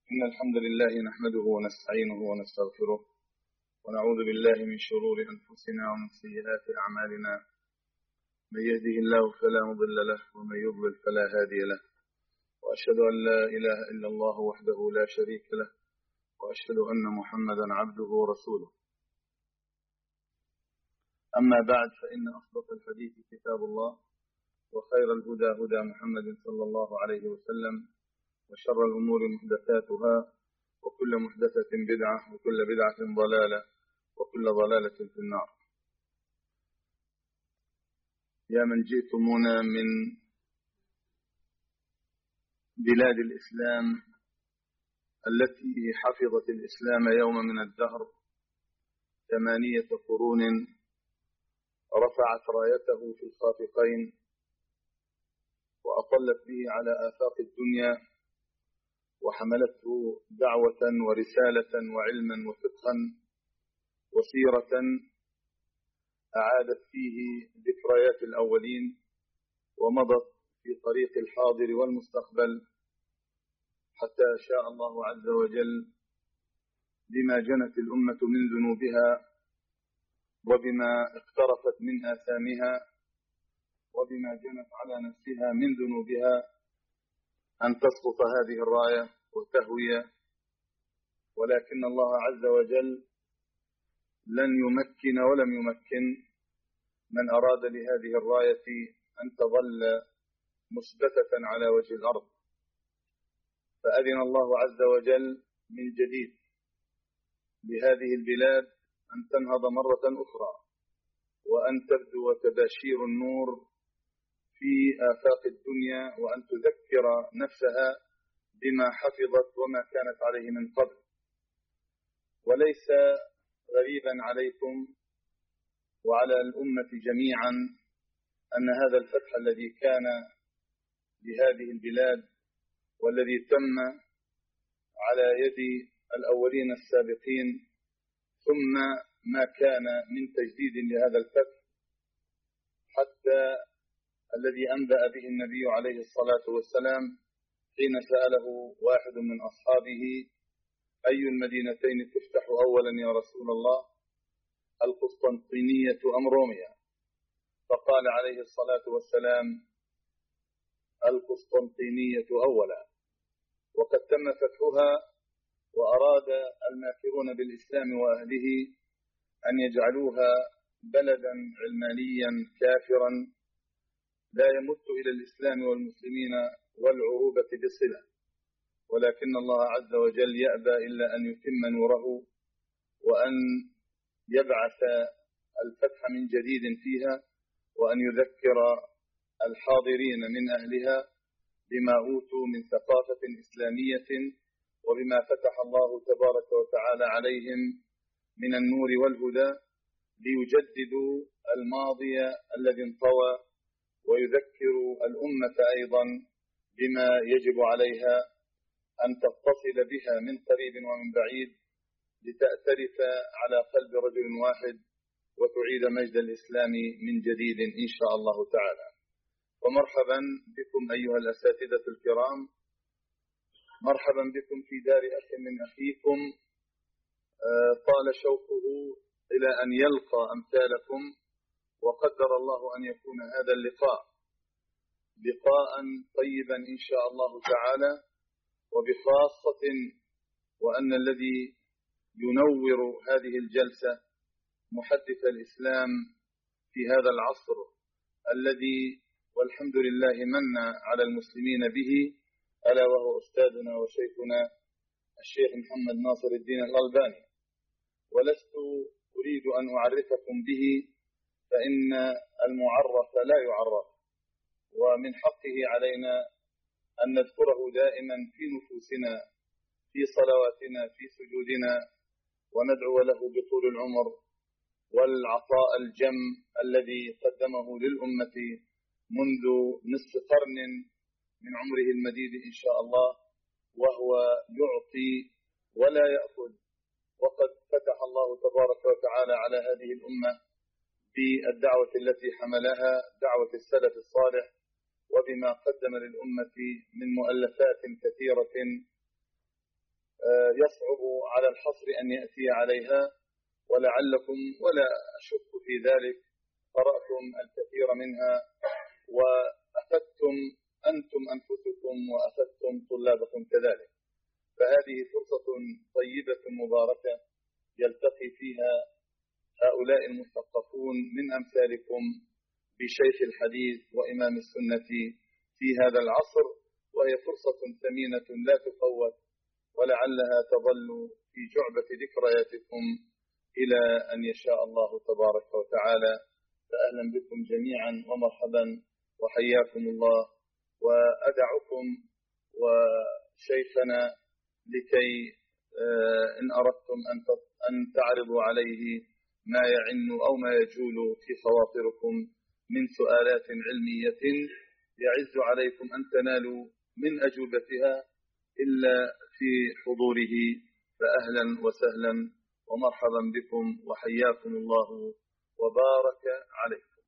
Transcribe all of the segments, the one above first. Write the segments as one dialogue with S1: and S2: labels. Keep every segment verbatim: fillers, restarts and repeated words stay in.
S1: إن الحمد لله نحمده ونستعينه ونستغفره ونعوذ بالله من شرور أنفسنا ومن سيئات أعمالنا. من يهده الله فلا مضل له ومن يضلل فلا هادي له، وأشهد أن لا إله إلا الله وحده لا شريك له، وأشهد أن محمدا عبده ورسوله. أما بعد، فإن أصدق الحديث كتاب الله، وخير الهدى هدى محمد صلى الله عليه وسلم، وشر الأمور محدثاتها، وكل محدثة بدعة، وكل بدعة ضلالة، وكل ضلالة في النار. يا من جئتمونا من بلاد الإسلام التي حفظت الإسلام يوم من الدهر ثمانية قرون، رفعت رايته في الخافقين وأطلت به على آفاق الدنيا، وحملته دعوة ورسالة وعلما وفقها وسيرة أعادت فيه ذكريات الأولين، ومضت في طريق الحاضر والمستقبل، حتى شاء الله عز وجل بما جنت الأمة من ذنوبها وبما اقترفت من آثامها وبما جنت على نفسها من ذنوبها أن تسقط هذه الراية وتهوي. ولكن الله عز وجل لن يمكن ولم يمكن من أراد لهذه الراية أن تظل مثبتة على وجه الأرض، فأذن الله عز وجل من جديد لهذه البلاد أن تنهض مرة أخرى، وأن تبدو تباشير النور في آفاق الدنيا، وأن تذكر نفسها بما حفظت وما كانت عليه من قبل. وليس غريبا عليكم وعلى الأمة جميعا أن هذا الفتح الذي كان لهذه البلاد والذي تم على يد الأولين السابقين، ثم ما كان من تجديد لهذا الفتح، حتى الذي أنبأ به النبي عليه الصلاة والسلام حين سأله واحد من أصحابه: أي المدينتين تفتح أولا يا رسول الله، القسطنطينية أم روميا؟ فقال عليه الصلاة والسلام: القسطنطينية أولا. وقد تم فتحها، وأراد الماكرون بالإسلام وأهله أن يجعلوها بلدا علمانيا كافرا لا يمت إلى الإسلام والمسلمين والعروبة بصلة، ولكن الله عز وجل يأبى إلا أن يتم نوره وأن يبعث الفتح من جديد فيها، وأن يذكر الحاضرين من أهلها بما أوتوا من ثقافة إسلامية وبما فتح الله تبارك وتعالى عليهم من النور والهدى، ليجددوا الماضي الذي انطوى، ويذكروا الأمة أيضا بما يجب عليها أن تتصل بها من قريب ومن بعيد، لتأتلف على قلب رجل واحد وتعيد مجد الإسلام من جديد إن شاء الله تعالى. ومرحبا بكم أيها الأساتذة الكرام، مرحبا بكم في دار أخ من أخيكم طال شوقه إلى أن يلقى أمثالكم، وقدر الله أن يكون هذا اللقاء لقاء طيبا إن شاء الله تعالى، وبخاصة وأن الذي ينور هذه الجلسة محدث الإسلام في هذا العصر الذي والحمد لله من على المسلمين به، ألا وهو أستاذنا وشيخنا الشيخ محمد ناصر الدين الألباني. ولست أريد أن أعرفكم به، فإن المعرف لا يعرف، ومن حقه علينا أن نذكره دائما في نفوسنا، في صلواتنا، في سجودنا، وندعو له بطول العمر والعطاء الجم الذي قدمه للأمة منذ نصف قرن من عمره المديد إن شاء الله، وهو يعطي ولا يأخذ. وقد فتح الله تبارك وتعالى على هذه الأمة بالدعوة التي حملها، دعوة السلف الصالح، وبما قدم للأمة من مؤلفات كثيرة يصعب على الحصر أن يأتي عليها، ولعلكم ولا أشك في ذلك قرأتم الكثير منها وأفدتم أنتم أنفسكم وأفدتم طلابكم كذلك. فهذه فرصة طيبة مباركة يلتقي فيها هؤلاء المثقفون من أمثالكم بشيخ الحديث وإمام السنة في هذا العصر، وهي فرصة ثمينة لا تفوت، ولعلها تظل في جعبة ذكرياتكم إلى أن يشاء الله تبارك وتعالى. فأهلا بكم جميعا ومرحبا وحياكم الله. وأدعكم وشيخنا لكي إن أردتم أن تعرضوا عليه ما يعن أو ما يجول في خواطركم من سؤالات علمية يعز عليكم أن تنالوا من أجوبتها إلا في حضوره. فأهلا وسهلا ومرحبا بكم وحياكم الله وبارك عليكم.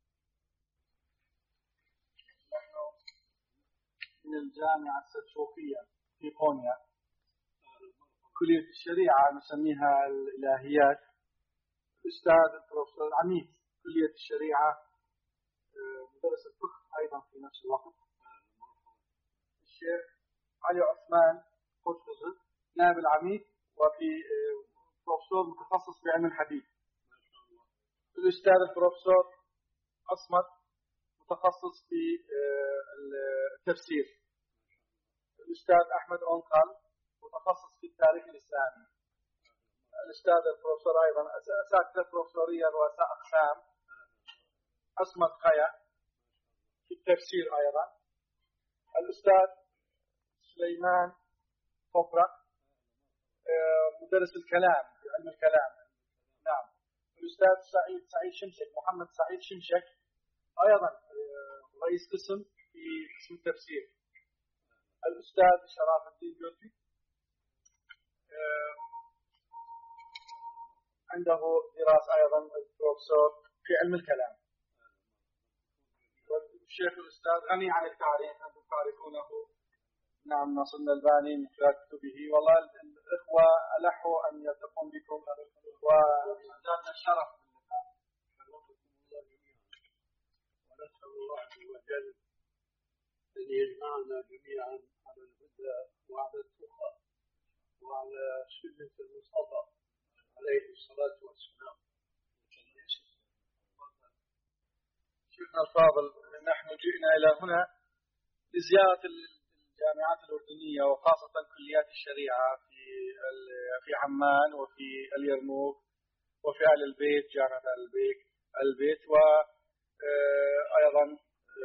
S2: نحن من الجامعة السلجوقية في قونيا، كلية الشريعة نسميها الإلهيات. الأستاذ البروفيسور العميد كلية الشريعة، مدرس الفقه أيضا في نفس الوقت، الشيخ علي عثمان قطز نائب العميد وفي بروفيسور متخصص في علم الحديث. الأستاذ البروفيسور أصمت متخصص في التفسير. الأستاذ أحمد أونقال متخصص في التاريخ الإسلامي. الأستاذ البروفيسور أيضا أساتذة بروفيسورية رؤساء أقسام، أصمت خيا في التفسير أيضا. الأستاذ سليمان كفرة مدرس الكلام في علم الكلام. نعم. الأستاذ سعيد سعيد شمشك محمد سعيد شمشك أيضا رئيس قسم في قسم التفسير. الأستاذ شراف الدين جوتي عنده دراسة أيضا البروفيسور في علم الكلام. والشيخ الأستاذ غني عن التعريف، أنتم تعرفونه. نعم، ناصرنا الباني من خلال كتبه. والله الإخوة ألحوا أن يلتقون بكم وزادنا الشرف باللقاء.
S3: ونسأل الله عز وجل أن يجمعنا جميعا على الهدى وعلى التقى وعلى سنة المصطفى عليه الصلاة والسلام.
S2: شيخنا الفاضل، نحن جئنا إلى هنا لزيارة الجامعات الأردنية وخاصة كليات الشريعة في في عمان وفي اليرموك وفي آل البيت، جامعة آل البيت البيت وأيضا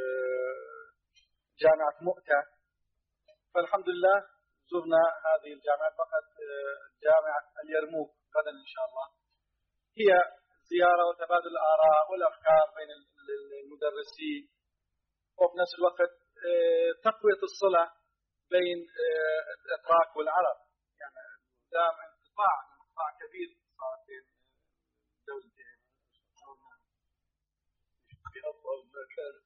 S2: جامعة مؤتة. فالحمد لله زرنا هذه الجامعات. فقط جامعة اليرموك غدا إن شاء الله. هي زيارة وتبادل الآراء والأفكار بين المدرسين، وفي نفس الوقت تقوية الصلة بين الأتراك والعرب. يعني دام انقطاع انقطاع كبير صار بين الدولتين
S3: في أفضل ما كانت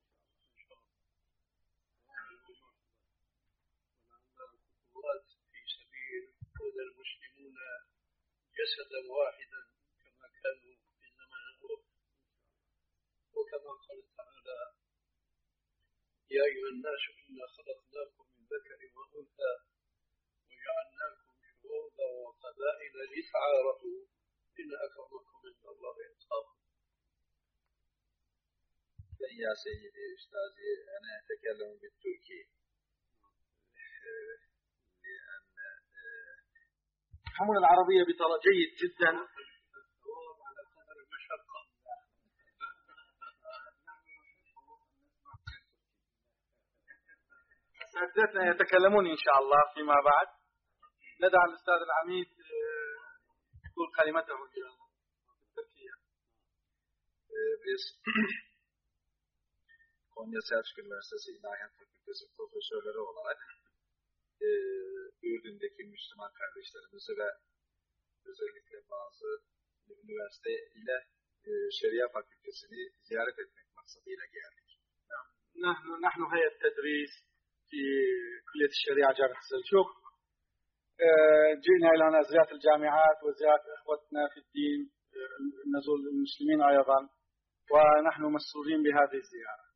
S3: الخطوات في سبيل كون المسلمون جسدا واحدا كما كانوا في زمن النور. وكما قال تعالى: يا أيها الناس إنا خلقناكم من ذكر وأنثى وجعلناكم شعوبا وقبائل لتعارفوا إن أكرمكم عند الله أتقاكم.
S4: يا سيدي أستاذي، أنا أتكلم بالتركي لأن
S2: تفهمون العربية بطريقة جيد جدا.
S3: الثواب على قدر المشقة.
S2: أساتذتنا يتكلمون إن شاء الله فيما بعد. ندع الأستاذ العميد يقول كلمته إن شاء الله بالتركية.
S4: Biz Konya Selçuk Üniversitesi İlahiyat Fakültesi profesörleri olarak e, Ürdün'deki Müslüman kardeşlerimizi ve özellikle bazı üniversite ile e, Şeria Fakültesini ziyaret etmek maksadıyla geldik.
S2: نحن نحن هيئة تدريس في كلية الشريعة جامعة السلجوق، جئنا إلى هنا زيارة الجامعات وزيارة إخوتنا في الدين، نزور المسلمين أيضا، ونحن مسرورين بهذه الزيارة.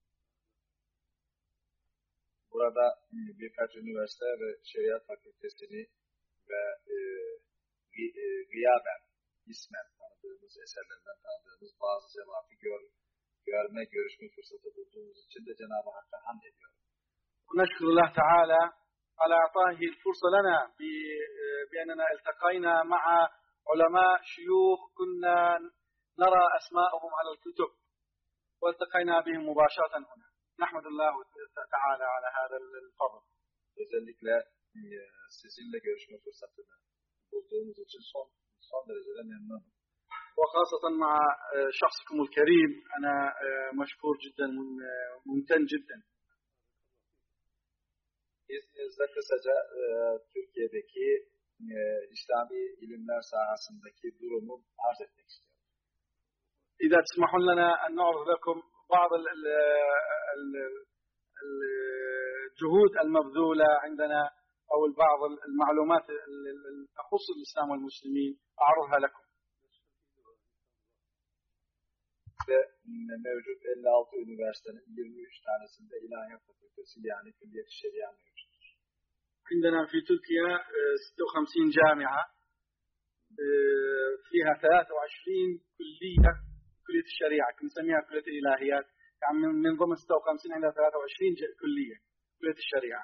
S4: Burada birkaç üniversite ve şeriat fakültesini ve e, e, gıyaben, ismen tanıdığımız, eserlerinden tanıdığımız bazı cemaati gör, görme, görüşme fırsatı bulduğumuz için de Cenab-ı Hakk'a hamd ediyorum.
S2: ونشكر الله تعالى على إعطائه الفرصة لنا بأننا التقينا مع علماء شيوخ كنا نرى أسماءهم على الكتب والتقينا بهم مباشرة هنا. نحمد الله تعالى على هذا الفضل.
S4: Özellikle sizinle görüşme fırsatını bulduğumuz için son son derece memnunum.
S2: وخاصة مع شخصكم الكريم أنا مشكور جدا ممتن جدا.
S4: İzninizle kısaca e, Türkiye'deki e, İslami ilimler sahasındaki durumu arz etmek istiyorum.
S2: إذا تسمحون لنا أن نعرض لكم بعض الجهود المبذولة عندنا أو بعض المعلومات التي تخص الإسلام والمسلمين أعرضها لكم.
S4: Ve mevcut elli altı üniversitenin yirmi üç tanesinde ilahiyat fakültesi yani külliyet-i şeria mevcuttur.
S2: عندنا في تركيا ستة وخمسين جامعة فيها ثلاثة وعشرين كلية كلية الشريعة نسميها كلية الإلهيات، يعني من ضمن ستة وخمسين عندنا ثلاثة وعشرين كلية كلية الشريعة.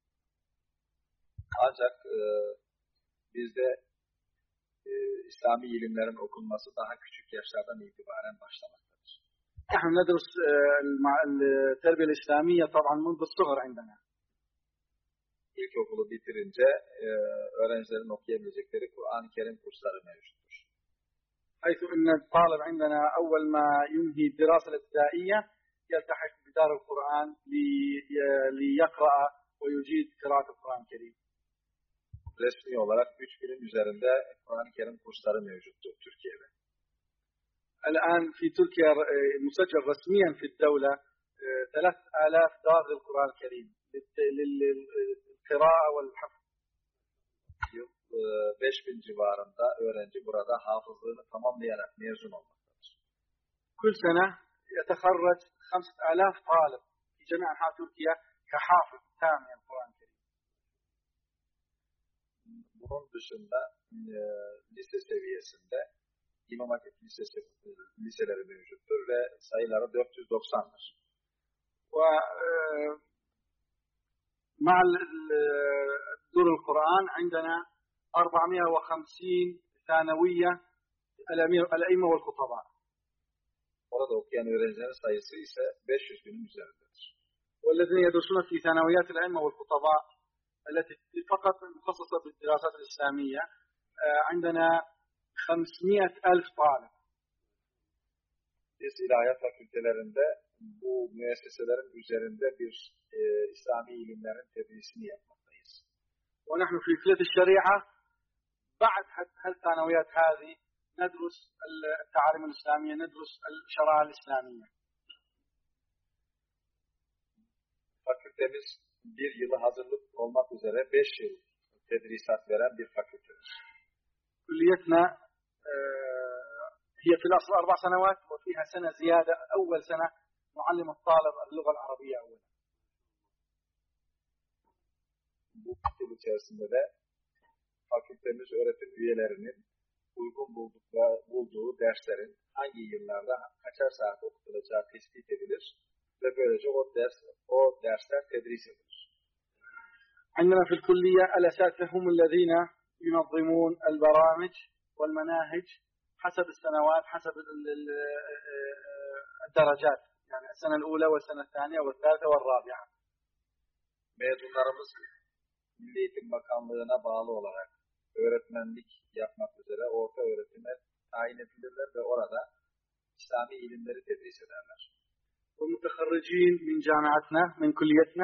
S4: Ancak e, bizde e, İslami ilimlerin okunması daha küçük yaşlardan itibaren başlamaktadır.
S2: نحن ندرس التربية الإسلامية طبعا منذ الصغر عندنا.
S4: İlkokulu bitirince e, öğrencilerin okuyabilecekleri Kur'an-ı Kerim kursları mevcuttur.
S2: حيث أن الطالب عندنا أول ما ينهي الدراسة الابتدائية يلتحق بدار القرآن ليقرأ ويجيد قراءة القرآن الكريم.
S4: Resmi olarak üç binin üzerinde Kur'an-ı Kerim kursları mevcuttur Türkiye'de.
S2: الآن في تركيا مسجل رسميا في الدولة ثلاث آلاف دار للقرآن الكريم للقراءة والحفظ.
S4: beş bin civarında öğrenci burada hafızlığını tamamlayarak mezun olmaktadır.
S2: كل سنة يتخرج خمسة آلاف طالب في جميع أنحاء تركيا كحافظ تام للقرآن الكريم.
S4: Bunun dışında e, lise seviyesinde İmam Hatip Lisesi liseleri mevcuttur ve sayıları dört yüz doksandır.
S2: ومع دور القرآن عندنا أربعمائة وخمسين ثانوية الأئمة والخطباء.
S4: Orada okuyan öğrencilerin sayısı ise beş yüz binin üzerindedir.
S2: والذين يدرسون في ثانويات الأئمة والخطباء التي فقط مخصصة بالدراسات الإسلامية عندنا خمسمائة ألف طالب.
S4: Biz ilahiyat fakültelerinde bu müesseselerin üzerinde bir e, İslami ilimlerin tedrisini yapmaktayız.
S2: ونحن في كلية الشريعة بعد هالثانويات هذه ندرس التعاليم الإسلامية، ندرس الشرائع الإسلامية.
S4: Fakültemiz bir yılı hazırlık olmak üzere beş yıl tedrisat veren bir fakültedir.
S2: كليتنا هي في الأصل أربع سنوات وفيها سنة زيادة، أول سنة معلم الطالب اللغة العربية أولا.
S4: Bu yıl içerisinde de fakültemiz öğretim üyelerinin uygun buldukları, bulduğu derslerin hangi yıllarda kaçar saat okutulacağı tespit edilir ve böylece o ders, o dersler tedris edilir.
S2: عندنا في الكلية الأساتذة هم الذين ينظمون البرامج والمناهج حسب السنوات حسب الدرجات، يعني السنة الأولى والسنة الثانية والثالثة والرابعة.
S4: Mezunlarımız Milli Eğitim Bakanlığı'na bağlı olarak öğretmenlik yapmak üzere orta öğretime tayin edilirler ve orada İslami ilimleri tedris ederler.
S2: والمتخرجين من جامعتنا من كليتنا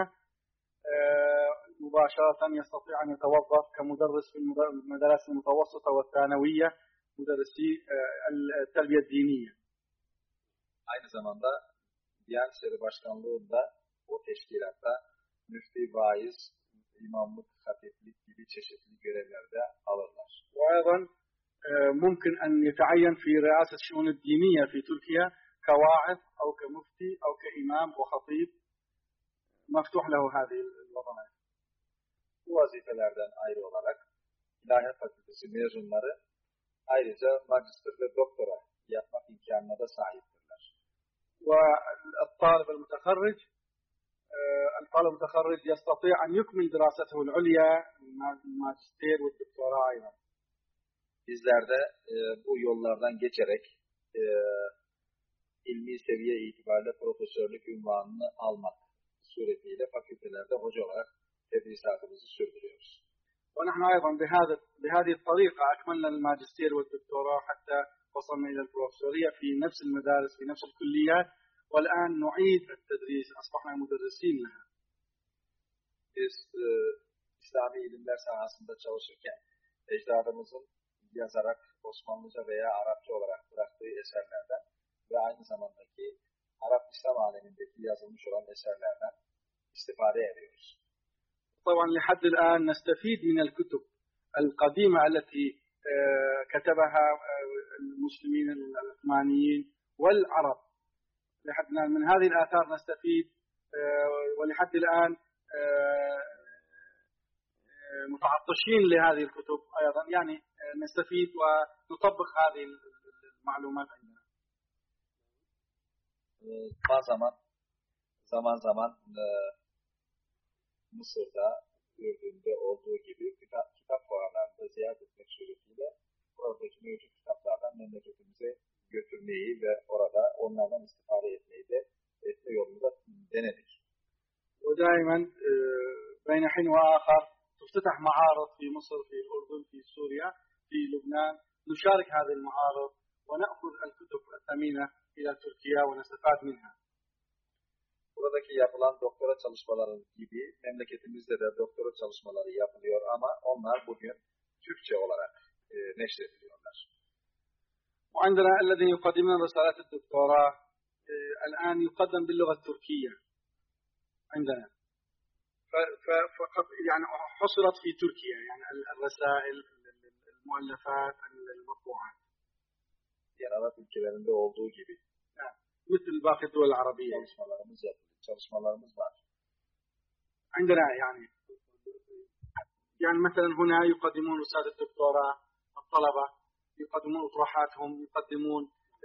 S2: مباشرة يستطيع أن يتوظف كمدرس في المدارس المتوسطة والثانوية مدرسي التربية الدينية.
S4: Aynı zamanda Diyanet İşleri Başkanlığı'nda o teşkilatta müftü, vaiz imamlık, hatiplik gibi çeşitli görevlerde alırlar.
S2: وأيضا ممكن أن يتعين في رئاسة الشؤون الدينية في تركيا كواعظ أو كمفتي أو كإمام وخطيب مفتوح له هذه الوظائف.
S4: Bu vazifelerden ayrı olarak İlahiyat Fakültesi mezunları ayrıca magister ve doktora yapmak imkanına da sahiptirler.
S2: والطالب المتخرج الطالب المتخرج يستطيع أن يكمل دراسته العليا الماجستير والدكتوراه أيضا.
S4: Bizler de e, bu yollardan geçerek e, ilmi seviye itibariyle profesörlük unvanını almak suretiyle fakültelerde hoca olarak tedrisatımızı sürdürüyoruz.
S2: ونحن أيضا بهذا بهذه الطريقة أكملنا الماجستير والدكتوراه حتى وصلنا إلى البروفيسورية في نفس المدارس في نفس الكليات والآن نعيد التدريس أصبحنا مدرسين لها.
S4: Biz e, İslami ilimler sahasında çalışırken ecdadımızın yazarak Osmanlıca veya Arapça olarak bıraktığı eserlerden ve aynı zamandaki Arap İslam alemindeki yazılmış olan eserlerden istifade ediyoruz.
S2: طبعا لحد الآن نستفيد من الكتب القديمة التي كتبها المسلمين العثمانيين والعرب. لحد الآن من هذه الآثار نستفيد ولحد الآن متعطشين لهذه الكتب أيضا يعني نستفيد ونطبق هذه المعلومات عندنا.
S4: zaman zaman zaman Mısır'da, Ürdün'de olduğu gibi kitap, kitap fuarlarında ziyaret etmek suretiyle oradaki mevcut kitaplardan memleketimize götürmeyi ve orada onlardan istifade etmeyi de etme yolunda denedik.
S2: ودائما بين حين وآخر تفتتح معارض في مصر في الأردن في سوريا في لبنان نشارك هذه المعارض ونأخذ الكتب الثمينة إلى تركيا ونستفاد منها.
S4: Buradaki yapılan doktora çalışmaları gibi memleketimizde de doktora çalışmaları yapılıyor ama onlar bugün Türkçe olarak e, neşrediliyorlar.
S2: وعندنا الذين يقدمون رسالات الدكتوراه الآن يقدم باللغة التركية عندنا. فقط يعني حصلت في تركيا يعني الرسائل المؤلفات المطبوعات.
S4: Yani Arap ülkelerinde olduğu gibi.
S2: مثل باقي الدول العربية.
S4: Çalışmalarımız yapılıyor. Çalışmalarımız var.
S2: عندنا يعني يعني مثلا هنا يقدمون رسالة الدكتوراه الطلبة يقدمون أطروحاتهم يقدمون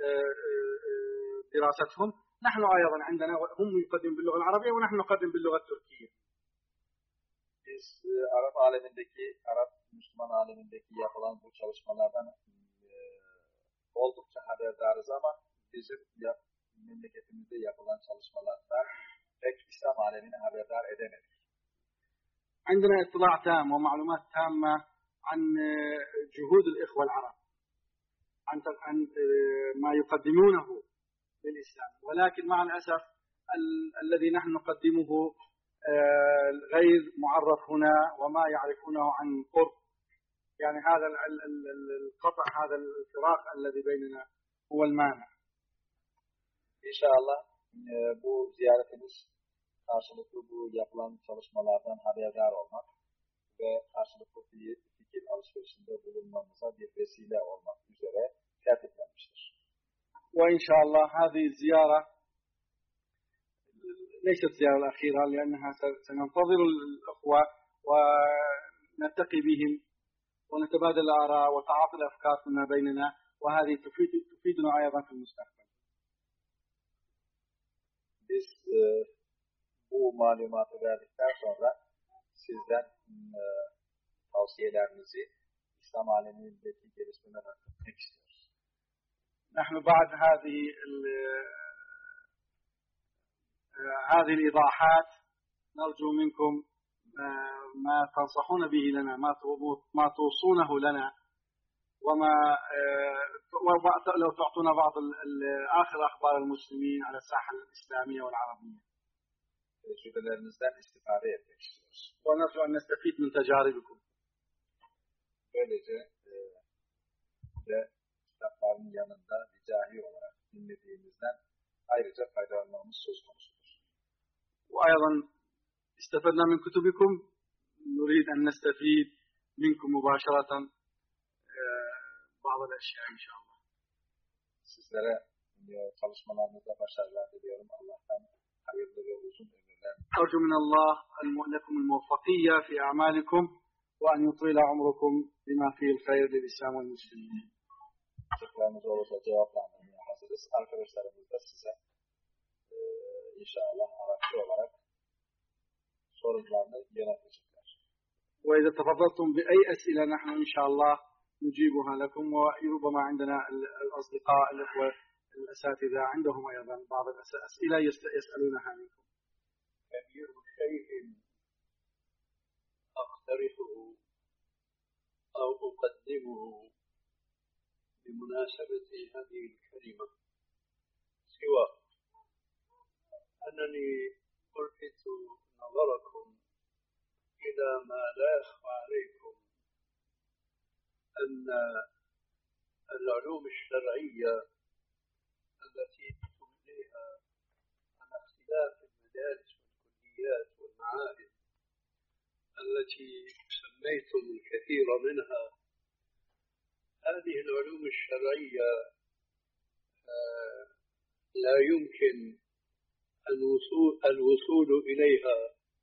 S2: دراستهم. نحن أيضا عندنا هم يقدمون باللغة العربية ونحن نقدم باللغة التركية.
S4: Biz Arap alemindeki, Arap Müslüman alemindeki yapılan bu çalışmalardan e, oldukça haberdarız ama bizim yap, memleketimizde yapılan çalışmalardan pek İslam alemini haberdar edemedik.
S2: عندنا اطلاع تام ومعلومات تامة عن جهود الإخوة العرب عن عن ما يقدمونه للإسلام ولكن مع الأسف ال الذي نحن نقدمه غير معرف هنا وما يعرفونه عن قرب يعني هذا القطع هذا الفراق الذي بيننا هو المانع.
S4: İnşallah bu ziyaretimiz karşılıklı bu yapılan çalışmalardan haberdar olmak ve karşılıklı bir fikir alışverişinde bulunmamıza bir vesile olmak üzere tertiplenmiştir.
S2: وإنشاءالله هذه الزيارة ليست الزيارة الأخيرة لأنها سننتظر الأخوة ونلتقي بهم ونتبادل الآراء وتعاطي الأفكار فيما بيننا وهذه تفيد تفيدنا أيضا في المستقبل.
S4: Biz e, bu malumatı verdikten sonra sizden e, tavsiyelerinizi İslam alemindeki gelişmeler hakkında istiyoruz.
S2: نحن بعد هذه هذه الإيضاحات نرجو منكم ما تنصحون به لنا ما ما توصونه لنا وما لو تعطونا بعض آخر أخبار المسلمين على الساحة الإسلامية والعربية.
S4: Tecrübelerinizden istifade etmek istiyoruz.
S2: ونرجو أن نستفيد من تجاربكم.
S4: Böylece e, de kitapların yanında ricahi olarak dinlediğimizden ayrıca faydalanmamız söz konusudur.
S2: وأيضا استفدنا من كتبكم نريد أن نستفيد منكم مباشرة بعض الأشياء إن شاء الله.
S4: Sizlere çalışmalarınızda başarılar diliyorum. Allah'tan hayırlı ve uzun ömürler.
S2: أرجو من الله لكم الموفقية في أعمالكم وأن يطيل عمركم بما فيه الخير للإسلام والمسلمين.
S4: Sorularınız olursa cevaplandırmaya hazırız. Arkadaşlarımız da size e, inşallah Arapça olarak sorularını yönetecekler.
S2: وإذا تفضلتم بأي أسئلة نحن إن شاء الله نجيبها لكم، وربما عندنا الأصدقاء الأخوة الأساتذة عندهم أيضا بعض الأسئلة يسألونها منكم.
S3: كثير شيء أقترحه أو أقدمه بمناسبة هذه الكلمة، سوى أنني ألفت نظركم إلى ما لا يخفى عليكم أن العلوم الشرعية التي أنتم إليها على اختلاف المدارس والكليات والمعاهد التي سميتم الكثير منها، هذه العلوم الشرعية لا يمكن الوصول إليها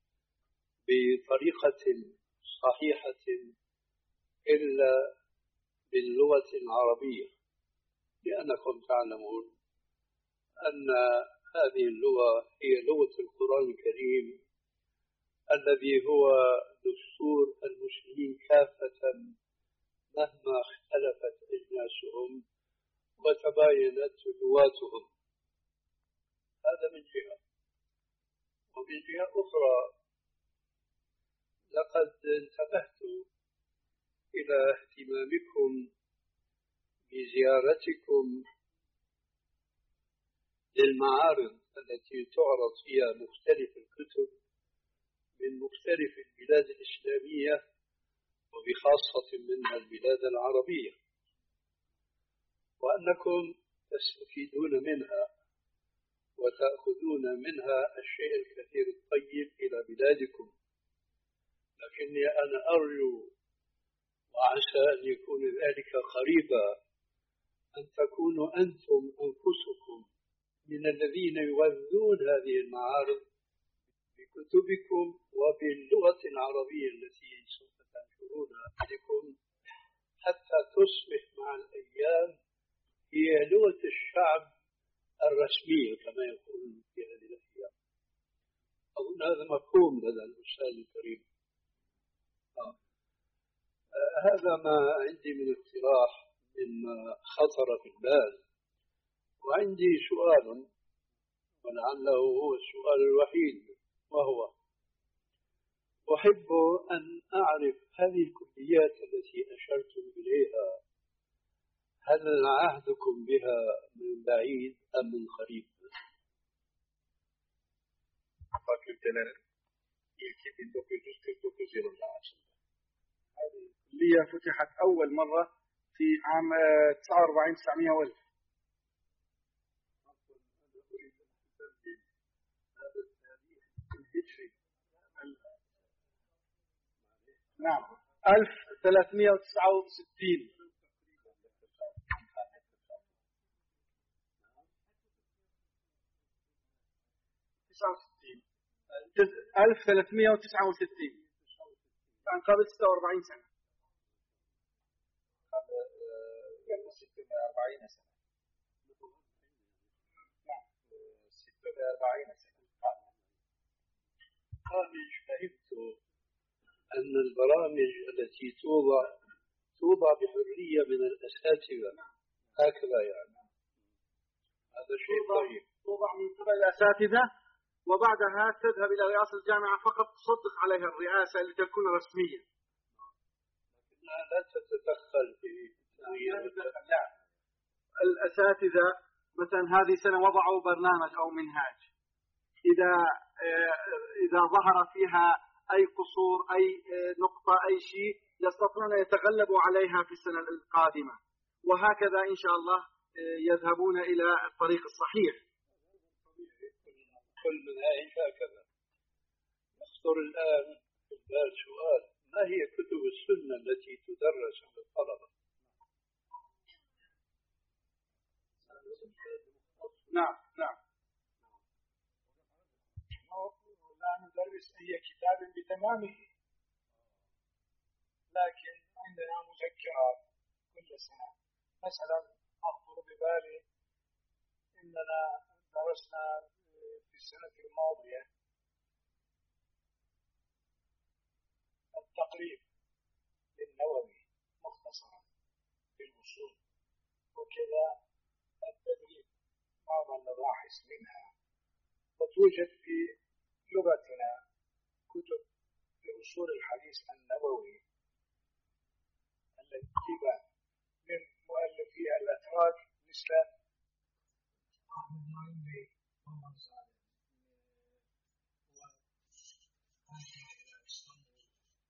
S3: بطريقة صحيحة إلا باللغة العربية، لأنكم تعلمون أن هذه اللغة هي لغة القرآن الكريم الذي هو دستور المسلمين كافة مهما اختلفت أجناسهم وتباينت لغاتهم. هذا من جهة. ومن جهة أخرى لقد انتبهت إلى اهتمامكم بزيارتكم للمعارض التي تعرض فيها مختلف الكتب من مختلف البلاد الإسلامية وبخاصة منها البلاد العربية، وأنكم تستفيدون منها وتأخذون منها الشيء الكثير الطيب إلى بلادكم. لكني أنا أرجو وعسى أن يكون ذلك قريبا أن تكونوا أنتم أنفسكم من الذين يغذون هذه المعارض بكتبكم وباللغة العربية التي سوف تنشرونها لكم، حتى تصبح مع الأيام هي لغة الشعب الرسمية كما يقولون في هذه الأيام. أظن هذا مفهوم لدى الأستاذ الكريم. آه. آه هذا ما عندي من اقتراح مما خطر في البال. وعندي سؤال ولعله هو السؤال الوحيد، وهو أحب أن أعرف هذه الكليات التي أشرتم إليها هل عهدكم بها من بعيد أم من قريب؟
S4: Fakültelerin ilki bin dokuz yüz kırk dokuz yılında açıldı.
S2: هذه الكلية فتحت أول مرة في عام تسعة وأربعين تسعمائة وألف.
S3: هذا التاريخ الهجري
S2: نعم ألف وثلاثمائة وتسعة وستين. تسعة وستين ألف وثلاثمائة وتسعة وستين عن قبل ستة وأربعين سنة.
S4: قبل ستة وأربعين سنة. نعم ستة وأربعين سنة.
S3: أنا فهمت أن البرامج التي توضع توضع بحرية من الأساتذة، هكذا يعني. هذا شيء طيب.
S2: توضع من قبل الأساتذة وبعدها تذهب إلى رئاسة الجامعة فقط تصدق عليها الرئاسة لتكون رسمية.
S3: لكنها لا تتدخل في
S2: لا. الأساتذة مثلا هذه سنة وضعوا برنامج أو منهاج، إذا إذا ظهر فيها أي قصور أي نقطة أي شيء يستطيعون أن يتغلبوا عليها في السنة القادمة، وهكذا إن شاء الله يذهبون إلى الطريق الصحيح.
S3: كل منهاج هكذا. نخطر الآن في قال سؤال: ما هي كتب السنة التي تدرس للطلبة؟
S2: نعم نعم. لا ندرس أي كتاب بتمامه، لكن عندنا مذكرات كل سنة. مثلا أخطر ببالي إننا درسنا في السنة الماضية التقريب للنووي مختصرا في الأصول، وكذا التدريب بعض المباحث منها. وتوجد في لغتنا كتب في أصول الحديث النبوي التي تجيب من مؤلفي الأتراك مثل أحمد معين ومن صالح وحاكم إلى إسطنبول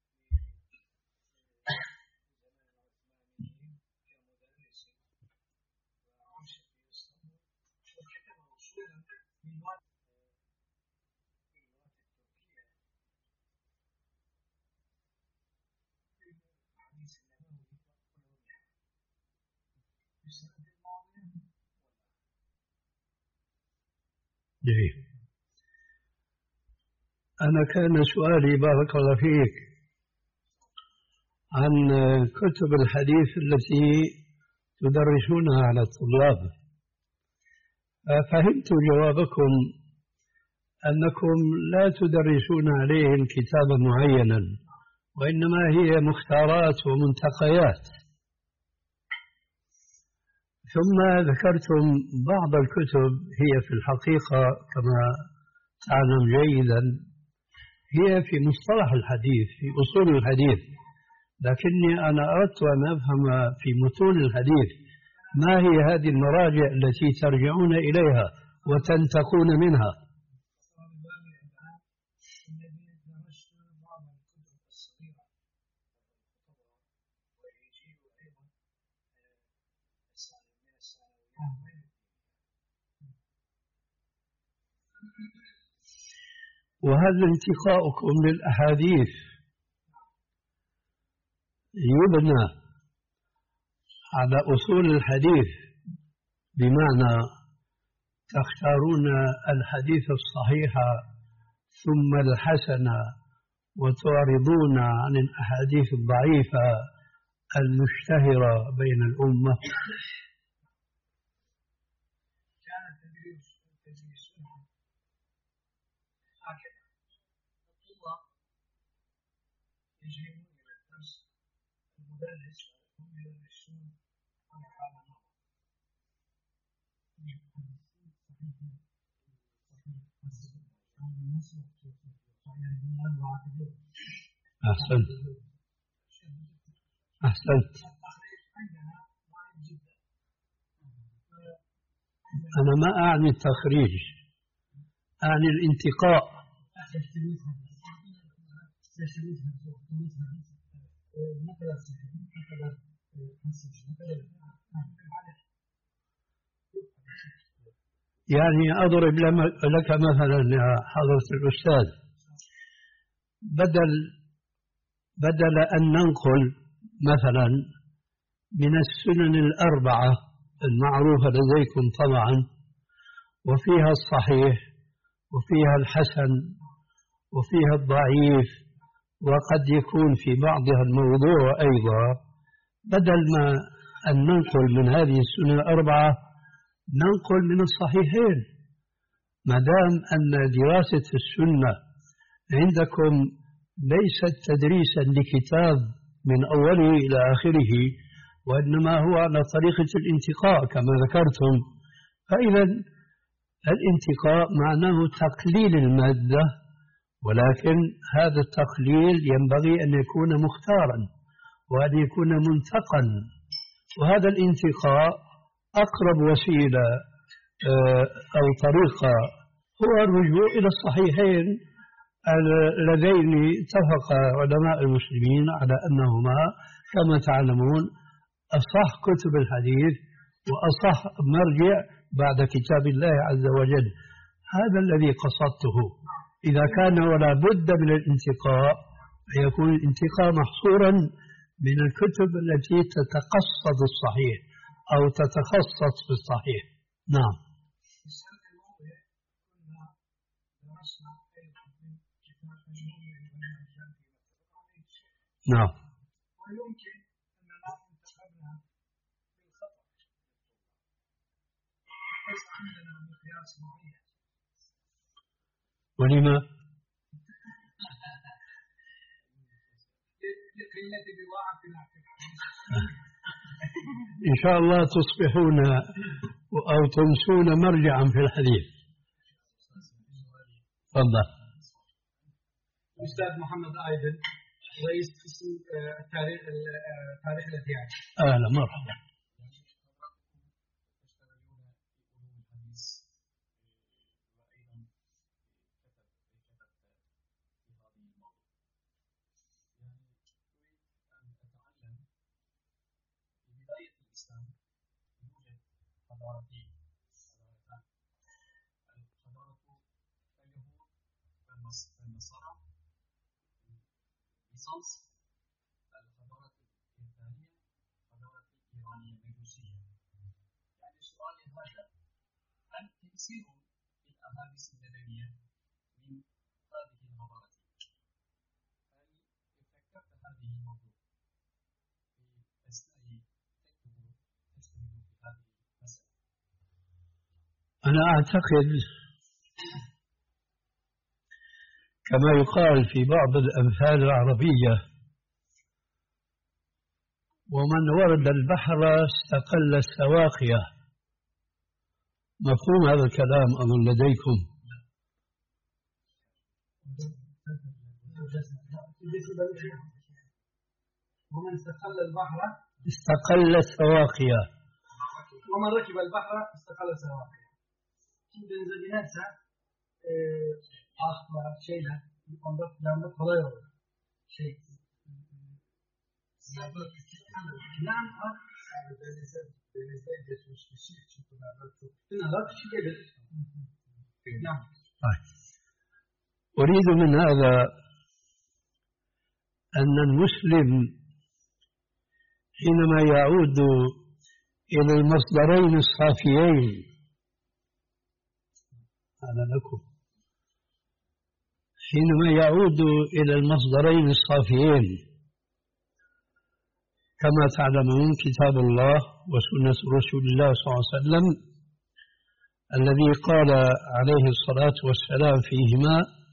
S2: في زمان العثمانيين كمدرس وعاش في إسطنبول، وكتب أصولا من وقت
S3: جيد. أنا كان سؤالي بارك الله فيك عن كتب الحديث التي تدرسونها على الطلاب. فهمت جوابكم أنكم لا تدرسون عليهم كتابا معينا، وإنما هي مختارات ومنتقيات. ثم ذكرتم بعض الكتب هي في الحقيقة كما تعلم جيدا هي في مصطلح الحديث، في أصول الحديث، لكني أنا أردت أن أفهم في متون الحديث ما هي هذه المراجع التي ترجعون إليها وتنتقون منها. وهل انتقاؤكم للأحاديث يبنى على أصول الحديث، بمعنى تختارون الحديث الصحيح ثم الحسن وتعرضون عن الأحاديث الضعيفة المشتهرة بين الأمة؟
S2: يجرون إلى الدرس، المدرس هم يدرسون عن حال النظر.
S3: أحسنت أحسنت. أنا ما أعني التخريج، أعني الانتقاء. يعني أضرب لك مثلا يا حضرة الأستاذ، بدل بدل أن ننقل مثلا من السنن الأربعة المعروفة لديكم طبعا، وفيها الصحيح وفيها الحسن وفيها الضعيف وقد يكون في بعضها الموضوع أيضا، بدل ما أن ننقل من هذه السنن الأربعة ننقل من الصحيحين. ما دام أن دراسة السنة عندكم ليست تدريسا لكتاب من أوله إلى آخره، وإنما هو على طريقة الانتقاء كما ذكرتم، فإذا الانتقاء معناه تقليل المادة، ولكن هذا التقليل ينبغي أن يكون مختارا وأن يكون منتقا. وهذا الانتقاء أقرب وسيلة أو طريقة هو الرجوع إلى الصحيحين اللذين اتفق علماء المسلمين على أنهما كما تعلمون أصح كتب الحديث وأصح مرجع بعد كتاب الله عز وجل. هذا الذي قصدته. إذا كان ولا بد من الانتقاء فيكون الانتقاء محصورا من الكتب التي تتقصد الصحيح أو تتخصص في الصحيح. نعم. نعم.
S5: ويمكن أننا انتخبنا بالخطأ، ليس عندنا مقياس معين.
S3: ولما؟
S5: لقلة بضاعتنا في الحديث.
S3: إن شاء الله تصبحون أو تنسون مرجعا في الحديث. تفضل.
S5: أستاذ محمد أيضا رئيس قسم التاريخ تاريخ الأديان.
S3: أهلا مرحبا.
S5: حضارتين، حضارة اليهود والنصارى بيزنطة، الحضارة الإيطالية، الحضارة الإيرانية المجوسية. يعني سؤالي هذا: هل تأثير الأحاديث النبوية من هذه الحضارتين؟ هل فكرت هذه الموضوع في أثناء تكتب تجتهد في هذه المسألة؟
S3: أنا أعتقد كما يقال في بعض الأمثال العربية: ومن ورد البحر استقل السواقية. مفهوم هذا الكلام أظن لديكم؟
S5: ومن استقل البحر
S3: استقل السواقية.
S5: ومن ركب البحر استقل السواقية. Şimdi dinlerse akla şeyle onda yanında kolay olur. Şey ziyafet plan ak denizde denizde geçmiş kişi için bunlar çok bunlar kişi gelir. نعم.
S3: أريد من هذا أن المسلم حينما يعود إلى المصدرين الصافيين، هذا لكم، حينما يعود إلى المصدرين الصافيين كما تعلمون كتاب الله وسنة رسول الله صلى الله عليه وسلم الذي قال عليه الصلاة والسلام فيهما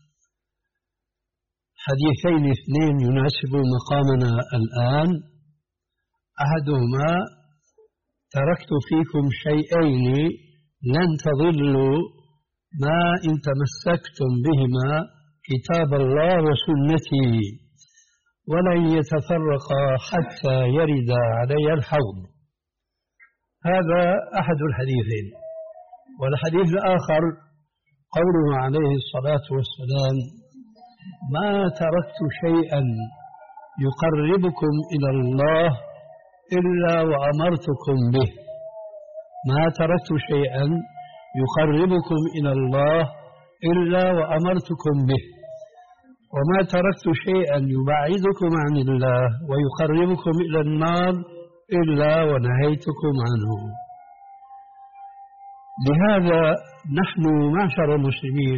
S3: حديثين اثنين يناسب مقامنا الآن. أحدهما: تركت فيكم شيئين لن تضلوا ما إن تمسكتم بهما كتاب الله وسنتي ولن يتفرقا حتى يرد علي الحوض. هذا أحد الحديثين. والحديث الآخر قوله عليه الصلاة والسلام: ما تركت شيئا يقربكم إلى الله إلا وأمرتكم به. ما تركت شيئا يقربكم إلى الله إلا وأمرتكم به، وما تركت شيئا يبعدكم عن الله ويقربكم إلى النار إلا ونهيتكم عنه. لهذا نحن معشر المسلمين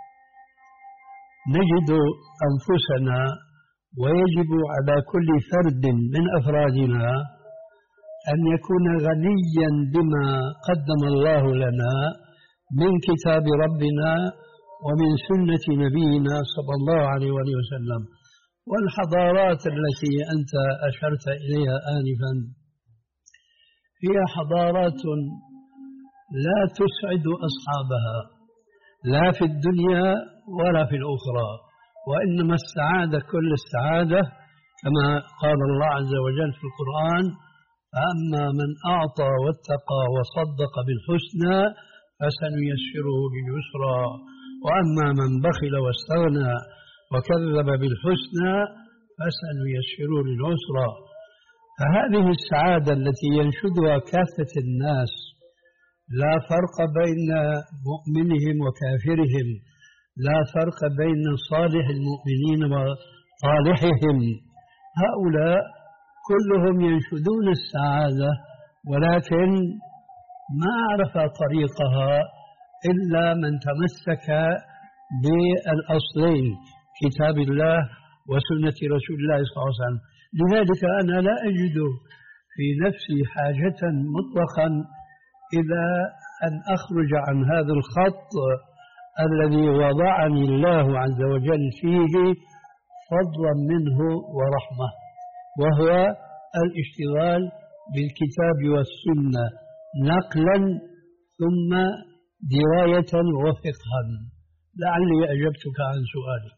S3: نجد أنفسنا ويجب على كل فرد من أفرادنا أن يكون غنيا بما قدم الله لنا من كتاب ربنا ومن سنة نبينا صلى الله عليه وسلم. والحضارات التي أنت أشرت إليها آنفا هي حضارات لا تسعد أصحابها لا في الدنيا ولا في الأخرى، وإنما السعادة كل السعادة كما قال الله عز وجل في القرآن: فأما من أعطى واتقى وصدق بالحسنى فسنيسره لليسرى وأما من بخل واستغنى وكذب بالحسنى فسنيسره للعسرى. فهذه السعادة التي ينشدها كافة الناس لا فرق بين مؤمنهم وكافرهم، لا فرق بين صالح المؤمنين صالحهم. هؤلاء كلهم ينشدون السعادة، ولكن ما عرف طريقها إلا من تمسك بالأصلين كتاب الله وسنة رسول الله صلى الله عليه وسلم. لذلك أنا لا أجد في نفسي حاجة مطلقا إلى أن أخرج عن هذا الخط الذي وضعني الله عز وجل فيه فضلا منه ورحمة، وهو الاشتغال بالكتاب والسنة نقلا ثم دراية وفقها. لعلي أجبتك عن سؤالي.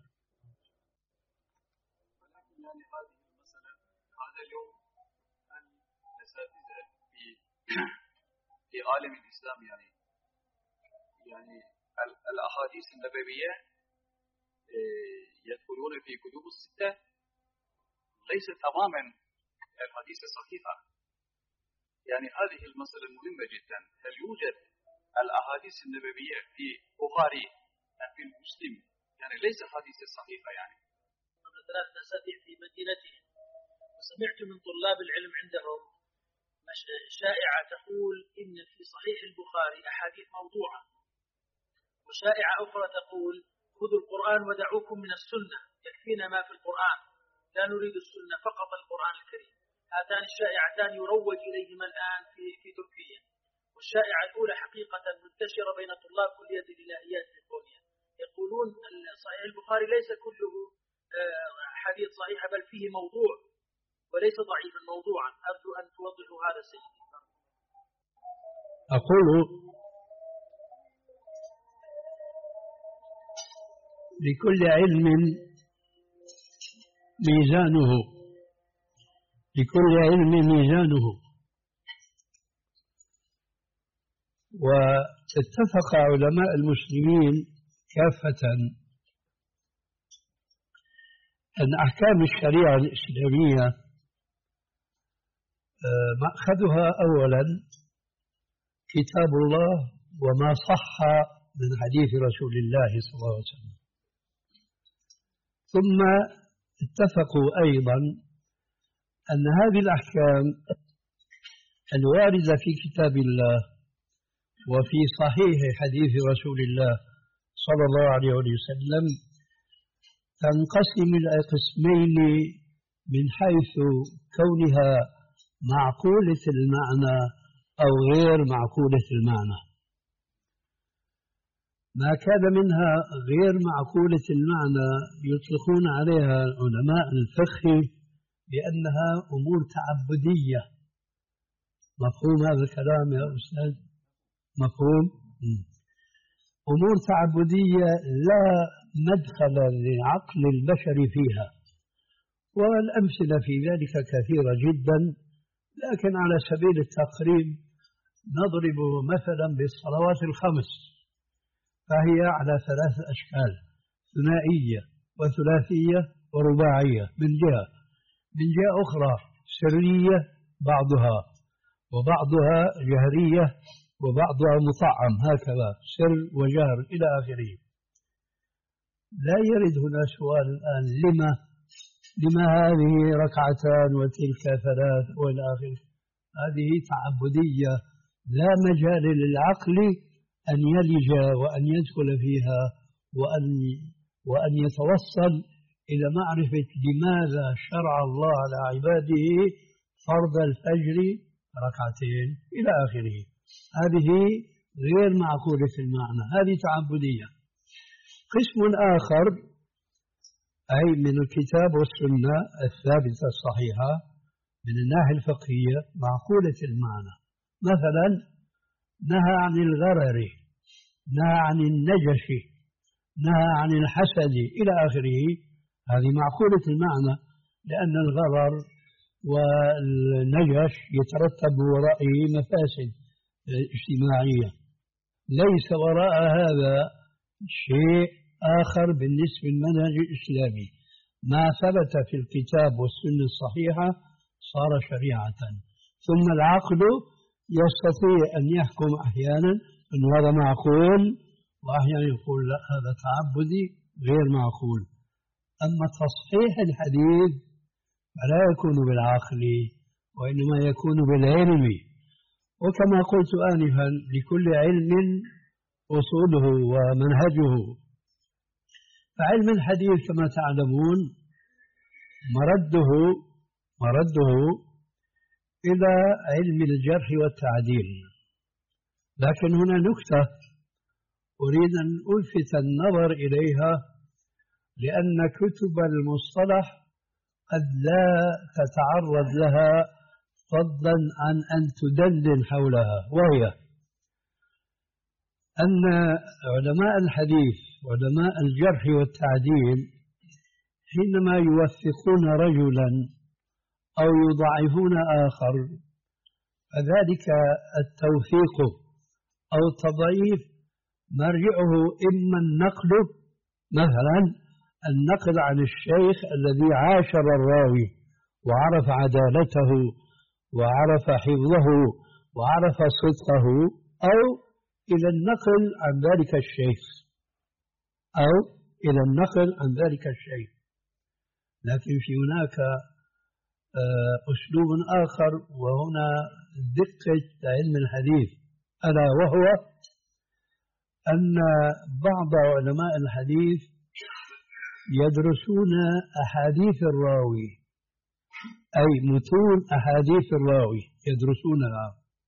S4: يعني هذه المسألة هذا اليوم الأساتذة في في عالم الإسلام يعني يعني الأحاديث النبوية يدخلون في كتب الستة ليس تماما الحديث الصحيحة. يعني هذه المسألة مهمة جدا. هل يوجد الأحاديث النبوية في بخاري أم في مسلم؟ يعني ليس حديث صحيحة. يعني
S6: ثلاث أسابيع في مدينتهم، وسمعت من طلاب العلم عندهم شائعة تقول إن في صحيح البخاري أحاديث موضوعة، وشائعة أخرى تقول خذوا القرآن ودعوكم من السنة، يكفينا ما في القرآن، لا نريد السنة فقط القرآن الكريم. هاتان الشائعتان يروج إليهما الآن في في تركيا. والشائعة الأولى حقيقة منتشرة بين طلاب كلية الإلهيات في كونيا، يقولون صحيح البخاري ليس كله حديث صحيح بل فيه موضوع وليس ضعيفا، موضوعا. أرجو أن توضحوا هذا سيدي.
S3: أقول لكل علم ميزانه، لكل علم ميزانه، واتفق علماء المسلمين كافة أن أحكام الشريعة الإسلامية مأخذها أولا كتاب الله وما صح من حديث رسول الله صلى الله عليه وسلم، ثم اتفقوا أيضا أن هذه الأحكام الواردة في كتاب الله وفي صحيح حديث رسول الله صلى الله عليه وسلم تنقسم إلى قسمين من حيث كونها معقولة المعنى أو غير معقولة المعنى. ما كان منها غير معقولة المعنى يطلقون عليها علماء الفقه بأنها أمور تعبدية. مفهوم هذا الكلام يا أستاذ؟ مفهوم؟ أمور تعبدية لا مدخل لعقل البشر فيها، والأمثلة في ذلك كثيرة جدا، لكن على سبيل التقريب نضرب مثلا بالصلوات الخمس، فهي على ثلاث أشكال: ثنائية وثلاثية ورباعية من جهة، من جهة أخرى سرية بعضها، وبعضها جهرية، وبعضها مطعم، هكذا سر وجهر إلى آخره. لا يرد هنا سؤال الآن لما لما هذه ركعتان وتلك ثلاث وإلى آخره. هذه تعبدية لا مجال للعقل أن يلج وأن يدخل فيها وأن وأن يتوصل إلى معرفة لماذا شرع الله على عباده فرض الفجر ركعتين إلى آخره. هذه غير معقولة المعنى، هذه تعبدية. قسم آخر أي من الكتاب والسنة الثابتة الصحيحة من الناحية الفقهية معقولة المعنى. مثلا نهى عن الغرر، نهى عن النجش، نهى عن الحسد إلى آخره. هذه معقولة المعنى، لأن الغرر والنجش يترتب ورائه مفاسد اجتماعية. ليس وراء هذا شيء آخر بالنسبة للمنهج الإسلامي. ما ثبت في الكتاب والسنة الصحيحة صار شريعة، ثم العقل يستطيع أن يحكم أحيانا أن هذا معقول، وأحيانا يقول لا هذا تعبدي غير معقول. أما تصحيح الحديث فلا يكون بالعقل وإنما يكون بالعلم. وكما قلت آنفا لكل علم أصوله ومنهجه. فعلم الحديث كما تعلمون مرده مرده إلى علم الجرح والتعديل. لكن هنا نكتة أريد أن ألفت النظر إليها، لأن كتب المصطلح قد لا تتعرض لها فضلا عن أن تدندن حولها، وهي أن علماء الحديث علماء الجرح والتعديل حينما يوثقون رجلا أو يضعفون آخر فذلك التوثيق أو التضعيف مرجعه إما النقل، مثلا النقل عن الشيخ الذي عاشر الراوي وعرف عدالته وعرف حفظه وعرف صدقه، أو إلى النقل عن ذلك الشيخ أو إلى النقل عن ذلك الشيخ. لكن في هناك أسلوب آخر، وهنا دقة علم الحديث، ألا وهو أن بعض علماء الحديث يدرسون أحاديث الراوي، أي متون أحاديث الراوي يدرسونها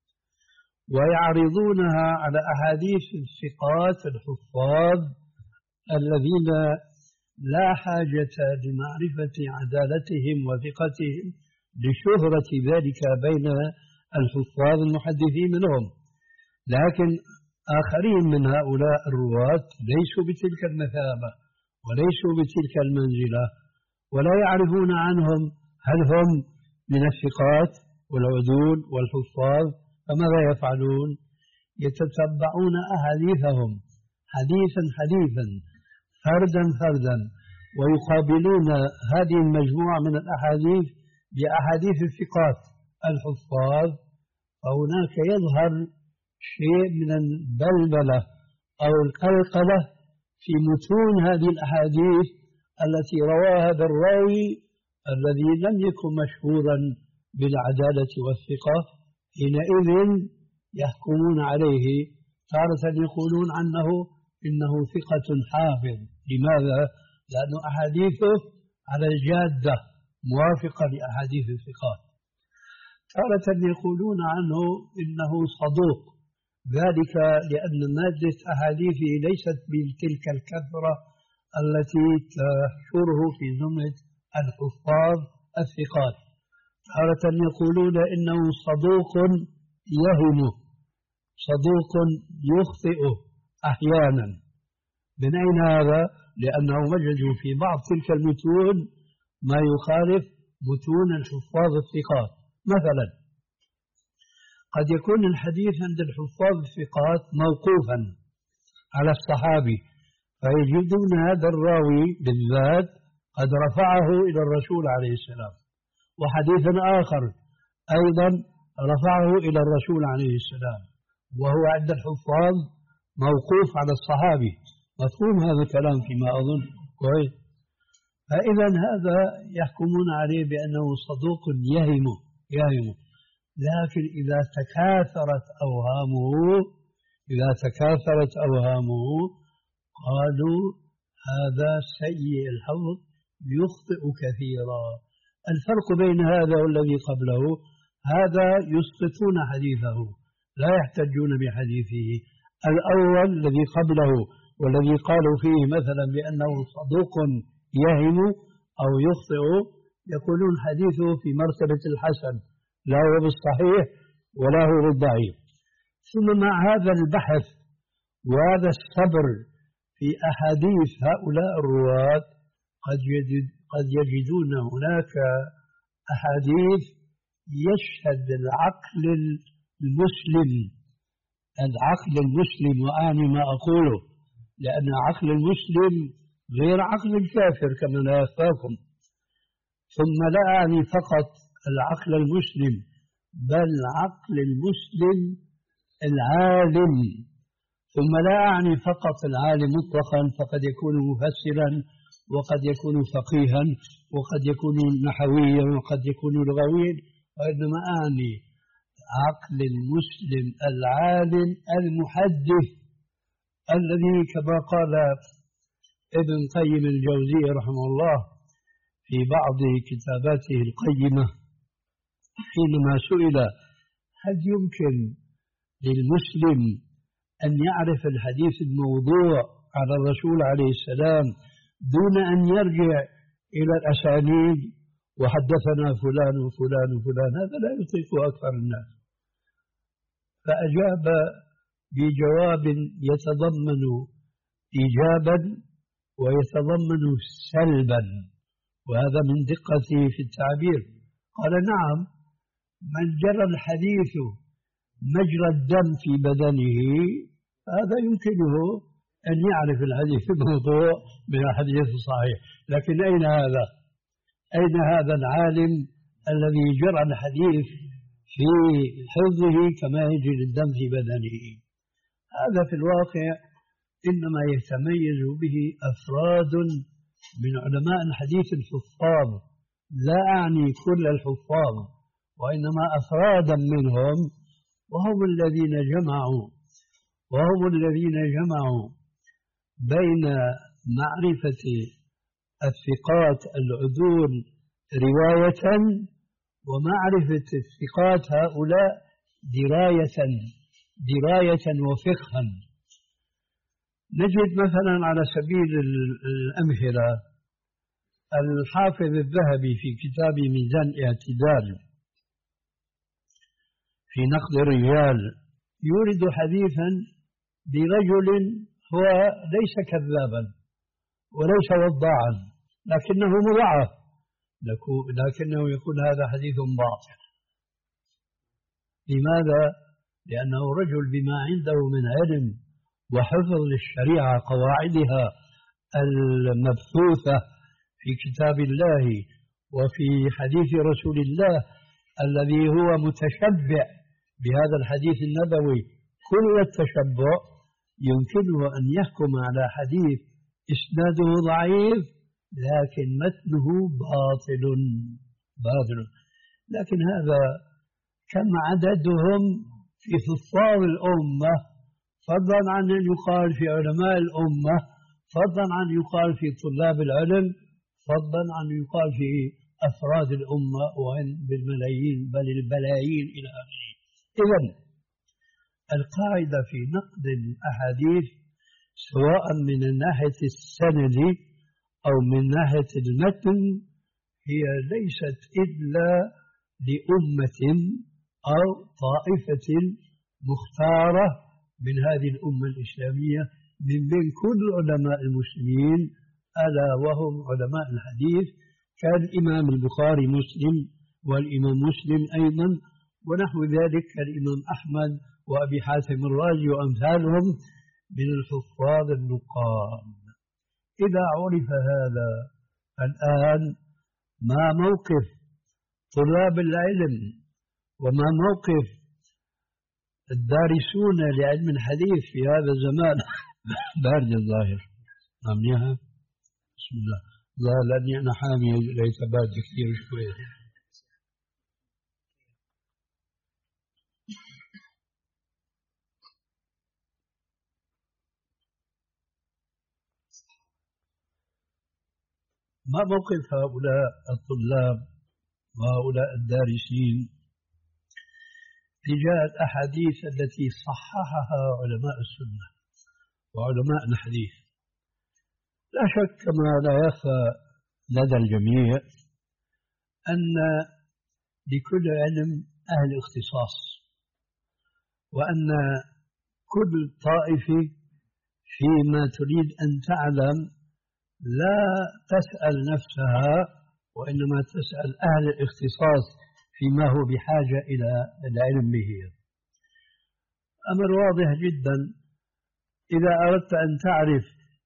S3: ويعرضونها على أحاديث الثقات الحفاظ الذين لا حاجة لمعرفة عدالتهم وثقتهم لشهرة ذلك بين الحفاظ المحدثين منهم. لكن آخرين من هؤلاء الرواة ليسوا بتلك المثابة وليسوا بتلك المنزلة، ولا يعرفون عنهم هل هم من الثقات والعدول والحفاظ. فماذا يفعلون؟ يتتبعون أحاديثهم حديثا حديثا فردا فردا، ويقابلون هذه المجموعة من الأحاديث بأحاديث الثقات الحفاظ، فهناك يظهر شيء من البلبلة أو القلقلة في متون هذه الأحاديث التي رواها هذا الراوي الذي لم يكن مشهورا بالعدالة والثقة. حينئذ يحكمون عليه، تارة يقولون عنه إنه ثقة حافظ. لماذا؟ لأن أحاديثه على الجادة موافقة لأحاديث الثقات. تارة يقولون عنه إنه صدوق، ذلك لأن مادة أحاديثه ليست بتلك الكثرة التي تحشره في زمرة الحفاظ الثقات. تارة يقولون إنه صدوق يهم، صدوق يخطئ أحيانا. من أين هذا؟ لأنه وجد في بعض تلك المتون ما يخالف متون الحفاظ الثقات. مثلا قد يكون الحديث عند الحفاظ الثقات موقوفا على الصحابي، فيجدون هذا الراوي بالذات قد رفعه إلى الرسول عليه السلام، وحديثا آخر أيضا رفعه إلى الرسول عليه السلام، وهو عند الحفاظ موقوف على الصحابي. مفهوم هذا الكلام فيما أظن كويس؟ فإذا هذا يحكمون عليه بأنه صدوق يهم يهم لكن إذا تكاثرت أوهامه إذا تكاثرت أوهامه قالوا هذا سيء الحفظ يخطئ كثيرا. الفرق بين هذا والذي قبله، هذا يسقطون حديثه لا يحتجون بحديثه. الأول الذي قبله والذي قالوا فيه مثلا بأنه صدوق يهم أو يخطئ يقولون حديثه في مرتبة الحسن، لا هو بالصحيح ولا هو بالضعيف. ثم مع هذا البحث وهذا الصبر في أحاديث هؤلاء الرواة قد يجد قد يجدون هناك أحاديث يشهد العقل المسلم العقل المسلم وأعني ما أقوله، لأن عقل المسلم غير عقل الكافر كما لا يخفاكم. ثم لا أعني فقط العقل المسلم بل عقل المسلم العالم. ثم لا أعني فقط العالم مطلقا، فقد يكون مفسرا وقد يكون فقيها وقد يكون نحويا وقد يكون لغويا، وإنما أعني عقل المسلم العالم المحدث الذي كما قال ابن قيم الجوزية رحمه الله في بعض كتاباته القيمة حينما سئل هل يمكن للمسلم أن يعرف الحديث الموضوع على الرسول عليه السلام دون أن يرجع إلى الأسانيد وحدثنا فلان وفلان وفلان، هذا لا يطيق أكثر الناس. فأجاب بجواب يتضمن إيجابا ويتضمن سلبا، وهذا من دقته في التعبير. قال نعم، من جرى الحديث مجرى الدم في بدنه هذا يمكنه أن يعرف الحديث الموضوع من الحديث الصحيح، لكن أين هذا؟ أين هذا العالم الذي جرى الحديث في حفظه كما يجري الدم في بدنه؟ هذا في الواقع إنما يتميز به أفراد من علماء الحديث الحفاظ، لا أعني كل الحفاظ، وإنما أفرادا منهم، وهم الذين جمعوا وهم الذين جمعوا بين معرفة الثقات العدول رواية ومعرفة الثقات هؤلاء دراية دراية وفقها. نجد مثلا على سبيل الأمثلة الحافظ الذهبي في كتاب ميزان الاعتدال في نقد الرجال يورد حديثا برجل هو ليس كذابا وليس وضاعا لكنه مضاعف، لكنه يقول هذا حديث باطل. لماذا؟ لأنه رجل بما عنده من علم وحفظ للشريعة قواعدها المبثوثة في كتاب الله وفي حديث رسول الله الذي هو متشبع بهذا الحديث النبوي كل التشبع، يمكنه أن يحكم على حديث إسناده ضعيف لكن متنه باطل باطل. لكن هذا كم عددهم في حفاظ الأمة، فضلا عن أن يقال في علماء الأمة، فضلا عن يقال في طلاب العلم، فضلا عن يقال في أفراد الأمة وإن بالملايين بل البلايين إلى آخره. إذن القاعدة في نقد الأحاديث سواء من ناحية السند أو من ناحية المتن هي ليست إلا لأمة أو طائفة مختارة من هذه الأمة الإسلامية من بين كل علماء المسلمين، ألا وهم علماء الحديث كالإمام البخاري مسلم والإمام مسلم أيضا ونحو ذلك كالإمام أحمد وأبي حاتم الرازي وأمثالهم من الحفاظ النقاد. إذا عرف هذا الآن ما موقف طلاب العلم وما موقف الدارسون لعلم الحديث في هذا الزمان بارد الظاهر عمنيها بسم الله لا لأني أنا حامي ليس بارد كثير شوية. ما موقف هؤلاء الطلاب وهؤلاء الدارسين تجاه الأحاديث التي صححها علماء السنة وعلماء الحديث؟ لا شك كما لا يخفى لدى الجميع أن لكل علم أهل اختصاص، وأن كل طائفة فيما تريد أن تعلم لا تسأل نفسها وإنما تسأل أهل الاختصاص فيما هو بحاجة إلى العلم به. أمر واضح جدا، إذا أردت أن تعرف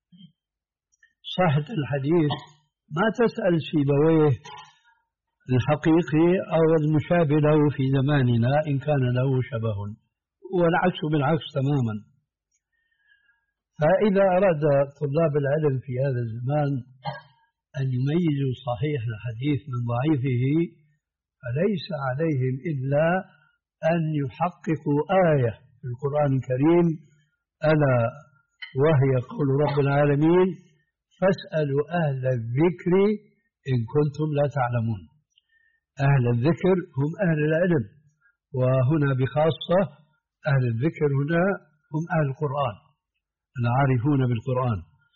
S3: صحة الحديث ما تسأل سيبويه الحقيقي أو المشابه له في زماننا إن كان له شبه، والعكس بالعكس تماما. فإذا أراد طلاب العلم في هذا الزمان أن يميزوا صحيح الحديث من ضعيفه، فليس عليهم إلا أن يحققوا آية في القرآن الكريم، ألا وهي قول رب العالمين: فاسألوا أهل الذكر إن كنتم لا تعلمون. أهل الذكر هم أهل العلم، وهنا بخاصة أهل الذكر هنا هم أهل القرآن العارفون بالقرآن.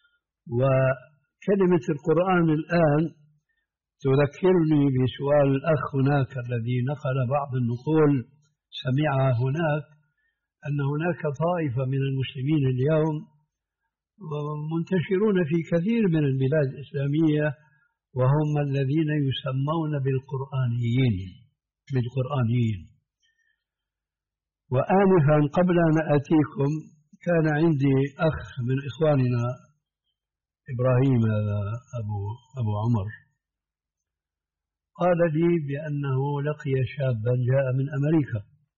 S3: وكلمة القرآن الآن تذكرني بسؤال الأخ هناك الذي نقل بعض النقول سمعها هناك، أن هناك طائفة من المسلمين اليوم منتشرون في كثير من البلاد الإسلامية، وهم الذين يسمون بالقرآنيين بالقرآنيين. وآنفا قبل أن أتيكم كان عندي أخ من إخواننا إبراهيم أبو, أبو عمر، قال لي بأنه لقي شابا جاء من أمريكا،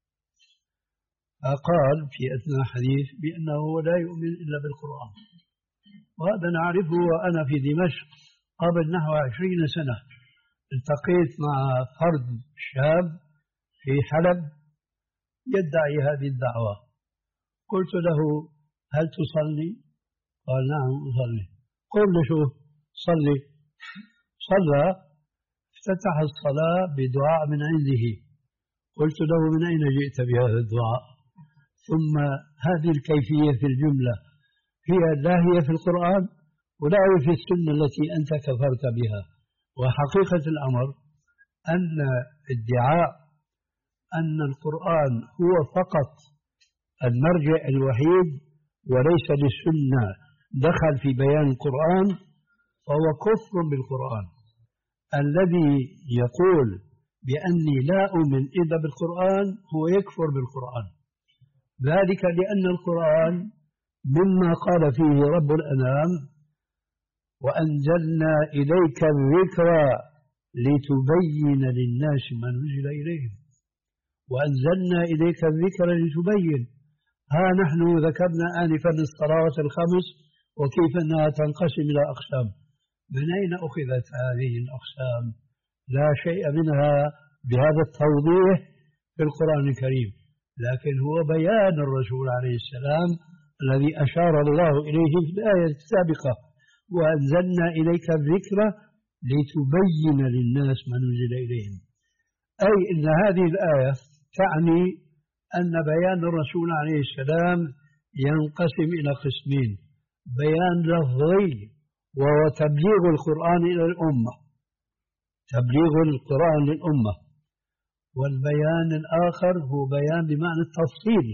S3: فقال في أثناء حديث بأنه لا يؤمن إلا بالقرآن. وهذا نعرفه، وأنا في دمشق قبل نحو عشرين سنة التقيت مع فرد شاب في حلب يدعي هذه الدعوة. قلت له: هل تصلي؟ قال: نعم أصلي. قل له: شو صلي؟ صلى، افتتح الصلاة بدعاء من عنده. قلت له: من أين جئت بهذا الدعاء؟ ثم هذه الكيفية في الجملة هي لا هي في القرآن ولا هي في السنة التي أنت كفرت بها. وحقيقة الأمر أن ادعاء أن القرآن هو فقط المرجع الوحيد وليس للسنة دخل في بيان القرآن فهو كفر بالقرآن. الذي يقول بأني لا أؤمن إلا بالقرآن هو يكفر بالقرآن، ذلك لأن القرآن مما قال فيه رب الأنام: وأنزلنا إليك الذكر لتبين للناس ما نزل إليهم. وأنزلنا إليك الذكر لتبين. ها نحن ذكرنا آنفا الصلوات الخمس وكيف أنها تنقسم إلى أقسام. من أين أخذت هذه الأقسام؟ لا شيء منها بهذا التوضيح في القرآن الكريم، لكن هو بيان الرسول عليه السلام الذي أشار الله إليه في الآية السابقة: وأنزلنا إليك الذكر لتبين للناس ما نزل إليهم. أي أن هذه الآية تعني أن بيان الرسول عليه السلام ينقسم إلى قسمين: بيان لفظي وهو تبليغ القرآن إلى الأمة، تبليغ القرآن للأمة، والبيان الآخر هو بيان بمعنى التفصيل،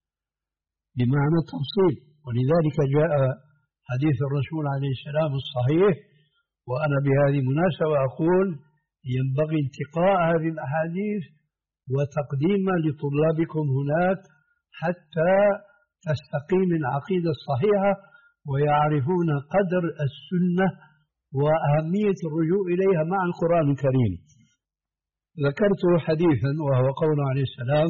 S3: بمعنى التفصيل. ولذلك جاء حديث الرسول عليه السلام الصحيح، وأنا بهذه المناسبة أقول ينبغي انتقاء هذه الأحاديث وتقديمها لطلابكم هناك حتى تستقيم العقيدة الصحيحة ويعرفون قدر السنة وأهمية الرجوع إليها مع القرآن الكريم. ذكرت حديثا وهو قول عليه السلام: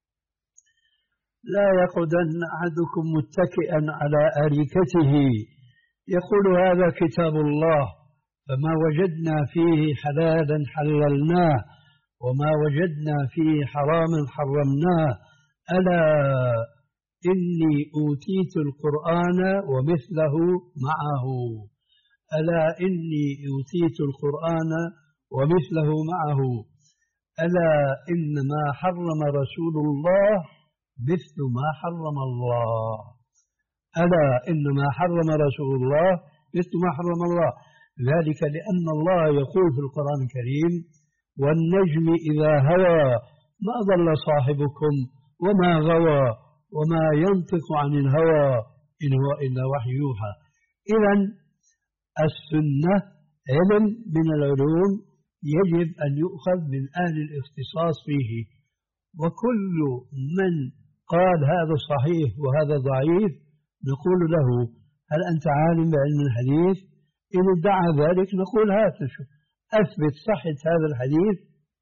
S3: لا يقعدن أحدكم متكئا على أريكته يقول هذا كتاب الله فما وجدنا فيه حلالا حللناه وما وجدنا فيه حراما حرمناه ألا إني أوتيت القرآن ومثله معه ألا إني أوتيت القرآن ومثله معه ألا إنما حرم رسول الله مثل ما حرم الله ألا إنما حرم رسول الله مثل ما حرم الله. ذلك لأن الله يقول في القرآن الكريم: والنجم إذا هوى ما ضل صاحبكم وما غوى وما ينطق عن الهوى إن هو إلا وحي يوحى. إذن السنة علم من العلوم يجب أن يؤخذ من أهل الاختصاص فيه، وكل من قال هذا صحيح وهذا ضعيف نقول له: هل أنت عالم بعلم الحديث؟ إن ادعى ذلك نقول: هات أثبت صحة هذا الحديث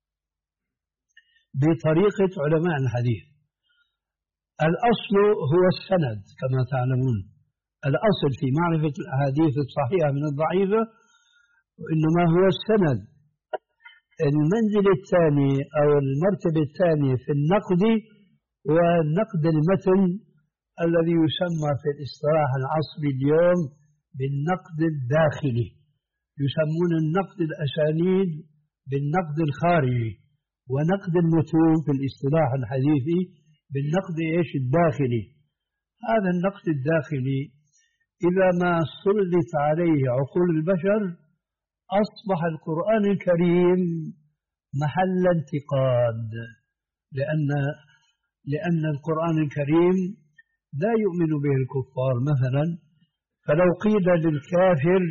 S3: بطريقة علماء الحديث. الأصل هو السند كما تعلمون، الأصل في معرفة الأحاديث الصحيحة من الضعيفة وإنما هو السند. المنزل الثاني أو المرتبة الثانية في النقد هو نقد المتن الذي يسمى في الاصطلاح العصري اليوم بالنقد الداخلي. يسمون النقد الأسانيد بالنقد الخارجي، ونقد المتون في الاصطلاح الحديثي بالنقد إيش الداخلي. هذا النقد الداخلي إذا ما سلط عليه عقول البشر أصبح القرآن الكريم محل انتقاد، لأن لأن القرآن الكريم لا يؤمن به الكفار. مثلا فلو قيل للكافر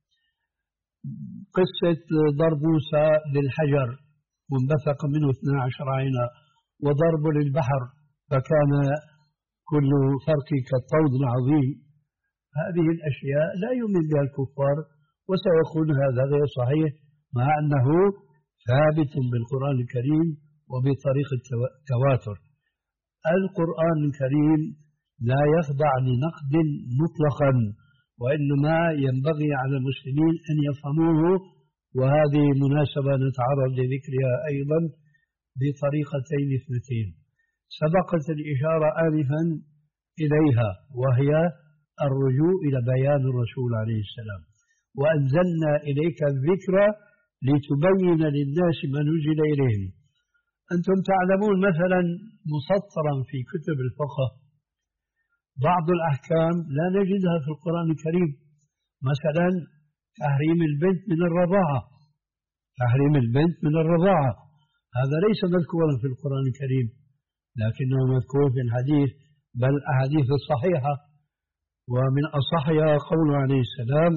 S3: قصة ضرب موسى للحجر وانبثق منه اثنا عشر عينا، وضرب للبحر فكان كل فرق كالطود العظيم، هذه الأشياء لا يؤمن بها الكفار، وسيقول هذا غير صحيح مع أنه ثابت بالقرآن الكريم وبطريق التواتر. القرآن الكريم لا يخضع لنقد مطلقا، وإنما ينبغي على المسلمين أن يفهموه، وهذه مناسبة نتعرض لذكرها أيضا بطريقتين اثنتين سبقت الإشارة آنفا إليها، وهي الرجوع إلى بيان الرسول عليه السلام. وأنزلنا إليك الذكر لتبين للناس ما نزل إليهم. أنتم تعلمون مثلا مسطرا في كتب الفقه بعض الأحكام لا نجدها في القرآن الكريم، مثلا تحريم البنت من الرضاعة. تحريم البنت من الرضاعة هذا ليس مذكورا في القرآن الكريم، لكنه مذكور في الحديث، بل أحاديث الصحيحة، ومن أصحها قوله عليه السلام: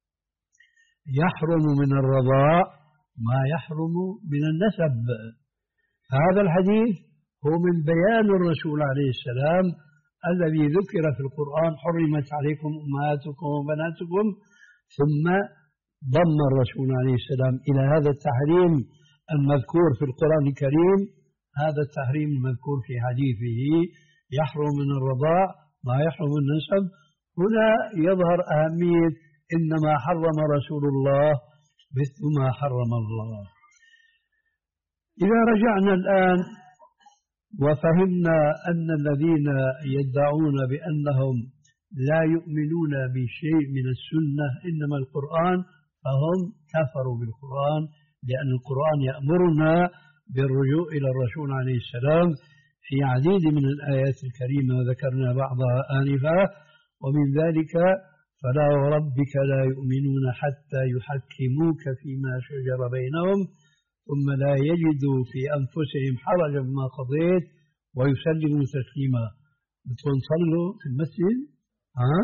S3: يحرم من الرضاع ما يحرم من النسب. هذا الحديث هو من بيان الرسول عليه السلام الذي ذكر في القرآن: حرمت عليكم أمهاتكم وبناتكم، ثم ضم الرسول عليه السلام إلى هذا التحريم المذكور في القرآن الكريم هذا التحريم المذكور في حديثه: يحرم من الرضاع ما يحرم من النسب. هنا يظهر أهمية إنما حرم رسول الله مثل ما حرم الله. إذا رجعنا الآن وفهمنا أن الذين يدعون بأنهم لا يؤمنون بشيء من السنة إنما القرآن، فهم كفروا بالقرآن، لأن القرآن يأمرنا بالرجوع إلى الرسول عليه السلام في عديد من الآيات الكريمة، وذكرنا بعضها آنفا، ومن ذلك: فلا وربك لا يؤمنون حتى يحكموك فيما شجر بينهم ثم لا يجدوا في أنفسهم حرجا مما قضيت ويسلموا تسليما. بدكم تصلوا في المسجد؟ ها؟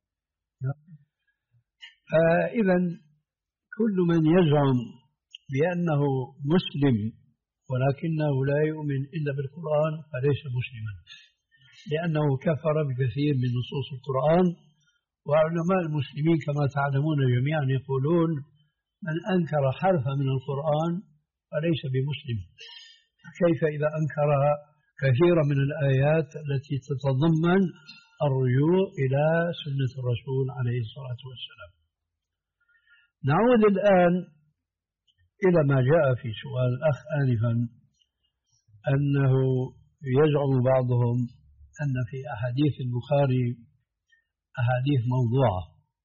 S3: فإذا كل من يزعم بأنه مسلم ولكنه لا يؤمن إلا بالقرآن فليس مسلما، لأنه كفر بكثير من نصوص القرآن. وعلماء المسلمين كما تعلمون جميعا يقولون: من أنكر حرفا من القرآن فليس بمسلم. كيف إذا أنكر كثيرا من الآيات التي تتضمن الرجوع إلى سنة الرسول عليه الصلاة والسلام؟ نعود الآن إلى ما جاء في سؤال الأخ آنفا، أنه يزعم بعضهم أن في أحاديث البخاري أحاديث موضوعة.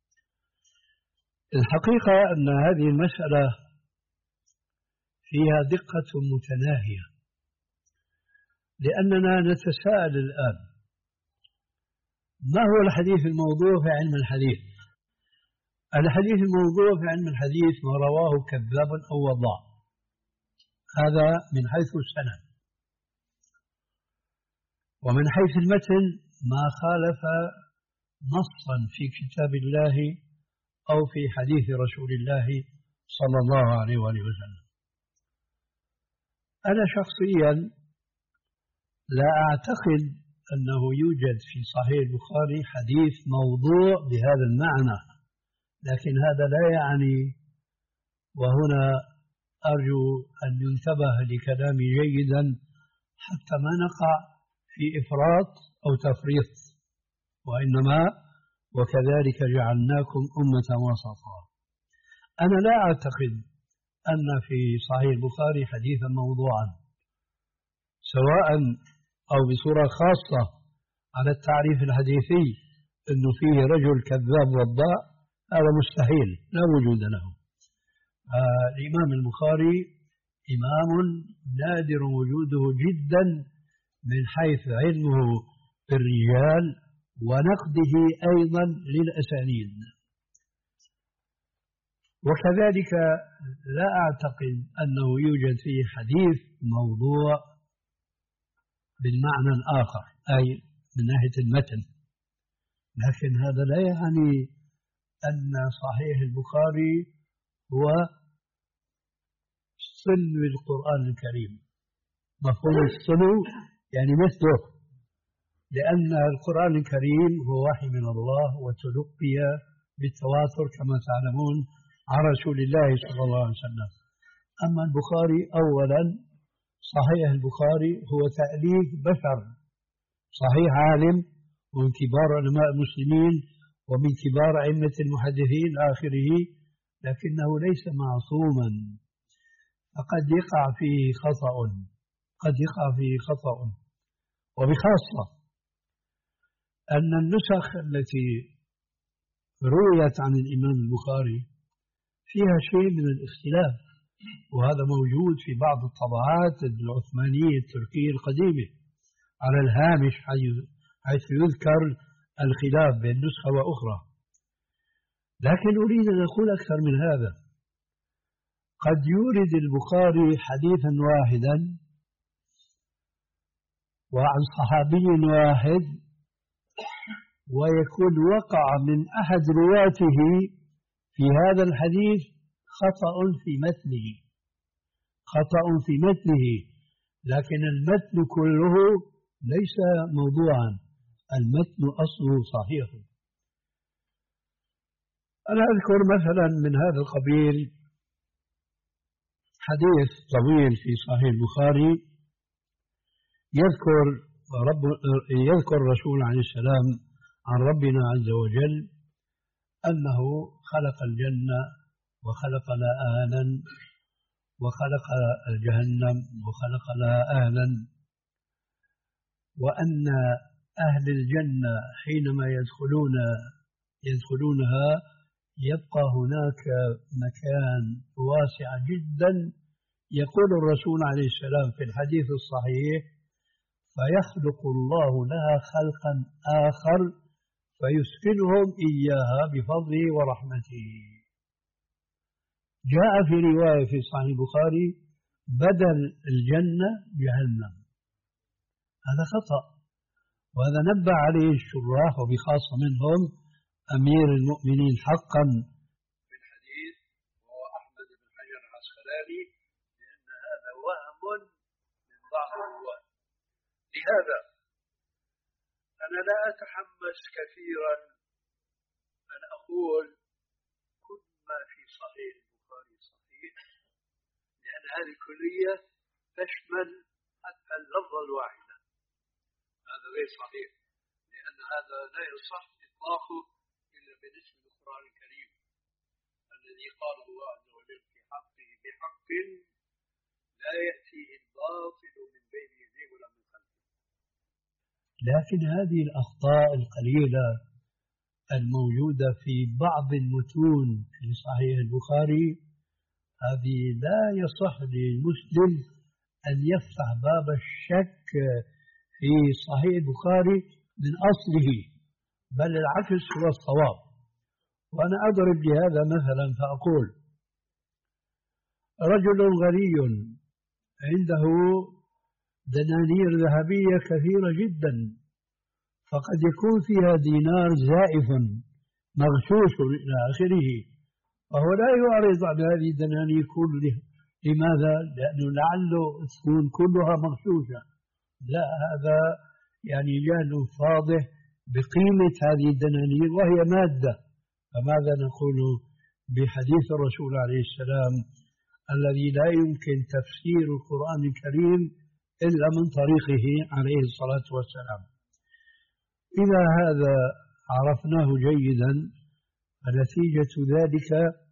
S3: الحقيقة أن هذه المسألة فيها دقة متناهية، لأننا نتساءل الآن: ما هو الحديث الموضوع في علم الحديث؟ الحديث الموضوع في علم الحديث ما رواه كذاب أو وضاع، هذا من حيث السند. ومن حيث المتن ما خالف نصا في كتاب الله أو في حديث رسول الله صلى الله عليه وآله وسلم. أنا شخصيا لا أعتقد أنه يوجد في صحيح البخاري حديث موضوع بهذا المعنى، لكن هذا لا يعني، وهنا أرجو أن ينتبه لكلامي جيدا حتى ما نقع في إفراط أو تفريط، وإنما وكذلك جعلناكم أمة وسطا. أنا لا أعتقد أن في صحيح البخاري حديثا موضوعا سواء أو بصورة خاصة على التعريف الحديثي أنه فيه رجل كذاب وضاع، هذا مستحيل لا وجود له. آه الإمام البخاري إمام نادر وجوده جدا من حيث علمه بالرجال ونقده أيضا للأسانيد، وكذلك لا أعتقد أنه يوجد فيه حديث موضوع بالمعنى الآخر أي من ناحية المتن، لكن هذا لا يعني أن صحيح البخاري هو صلو القرآن الكريم. مفهوم الصلو يعني مثله، لأن القرآن الكريم هو وحي من الله وتلقي بالتواتر كما تعلمون عن رسول الله صلى الله عليه وسلم. أما البخاري أولا صحيح البخاري هو تأليف بشر، صحيح عالم ومن كبار علماء المسلمين ومن كبار أئمة المحدثين آخره، لكنه ليس معصوما، فقد يقع فيه خطأ قد يقع فيه خطأ وبخاصة أن النسخ التي رويت عن الإمام البخاري فيها شيء من الاختلاف، وهذا موجود في بعض الطبعات العثمانية التركية القديمة على الهامش حيث يذكر الخلاف بين نسخة وأخرى. لكن أريد أن أقول أكثر من هذا، قد يورد البخاري حديثا واحدا وعن صحابي واحد ويكون وقع من أحد رواته في هذا الحديث خطأ في متنه خطأ في متنه لكن المتن كله ليس موضوعا، المتن أصله صحيح. أنا أذكر مثلا من هذا القبيل حديث طويل في صحيح البخاري يذكر رب يذكر الرسول عليه السلام عن ربنا عز وجل أنه خلق الجنة وخلق لها أهلا وخلق جهنم وخلق لها أهلا، وأن أهل الجنة حينما يدخلون يدخلونها يبقى هناك مكان واسع جدا، يقول الرسول عليه السلام في الحديث الصحيح فيخلق الله لها خلقا آخر فيسكنهم إياها بفضله ورحمته. جاء في رواية في صحيح البخاري بدل الجنة جهنم، هذا خطأ، وهذا نبه عليه الشراح وبخاصة منهم أمير المؤمنين حقا في الحديث وهو أحمد بن حجر العسقلاني، لأن هذا وهم من ضعف الوهم. لهذا أنا لا أتحمس كثيرا أن أقول كل ما في صحيح البخاري صحيح، لأن هذه الكلية تشمل حتى اللفظة الواحدة، هذا غير صحيح، لأن هذا لا يصح إطلاقه إلا بالنسبة للقرآن الكريم الذي قال الله عز وجل في حقه بحق لا يأتيه الباطل من بين يديه ولا من خلفه. لكن هذه الأخطاء القليلة الموجودة في بعض المتون في صحيح البخاري هذه لا يصح للمسلم أن يفتح باب الشك في صحيح البخاري من أصله، بل العكس هو الصواب. وأنا أضرب لهذا مثلا فأقول رجل غني عنده دنانير ذهبية كثيرة جدا، فقد يكون فيها دينار زائف مغشوش إلى آخره، فهو لا يعرض عن هذه الدنانير كلها. لماذا؟ لأنه لعله تكون كلها مغشوشة. لا، هذا يعني جهل واضح بقيمة هذه الدنانير وهي مادة. فماذا نقول بحديث الرسول عليه السلام الذي لا يمكن تفسير القرآن الكريم إلا من طريقه عليه الصلاة والسلام؟ إذا هذا عرفناه جيدا فنتيجة ذلك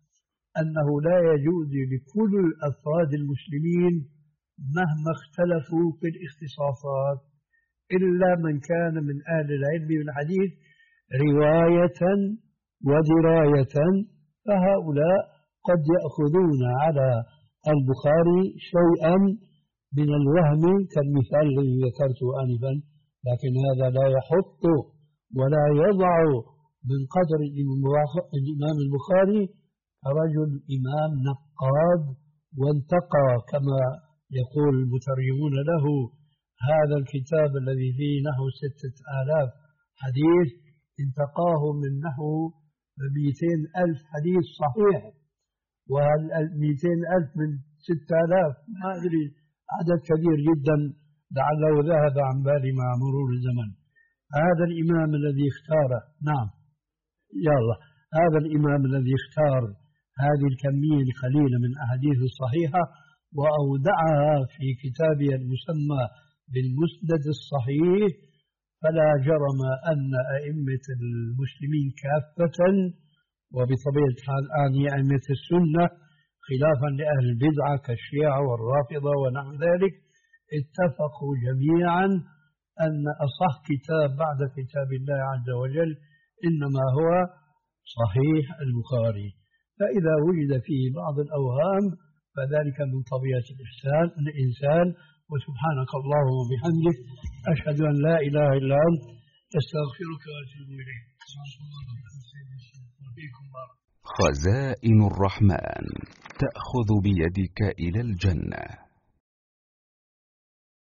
S3: أنه لا يجوز لكل الأفراد المسلمين مهما اختلفوا في الاختصاصات إلا من كان من أهل العلم والحديث رواية ودراية، فهؤلاء قد يأخذون على البخاري شيئا من الوهم كالمثال الذي ذكرته آنفا، لكن هذا لا يحط ولا يضع من قدر الإمام البخاري رجل إمام نقاد وانتقى كما يقول المترجمون له هذا الكتاب الذي فيه نحو ستة آلاف حديث انتقاه من نحو مئتين ألف حديث صحيح، وهل مئتين ألف من ستة آلاف ما أدري عدد كبير جدا لعله ذهب عن بالي مع مرور الزمن. هذا الإمام الذي اختاره، نعم يلا، هذا الإمام الذي اختار هذه الكمية القليلة من أحاديث الصحيحة وأودعها في كتابه المسمى بالمسند الصحيح، فلا جرم أن أئمة المسلمين كافة وبطبيعة الحال آن أئمة السنة خلافا لأهل البدعة كالشيعة والرافضة ونحو ذلك اتفقوا جميعا أن أصح كتاب بعد كتاب الله عز وجل إنما هو صحيح البخاري. فإذا وجد فيه بعض الأوهام فذلك من طبيعة الإنسان الإنسان وسبحانك اللهم وبحمدك أشهد أن لا إله إلا أنت أستغفرك وأتوب إليك.
S7: خزائن الرحمن تأخذ بيدك إلى الجنة.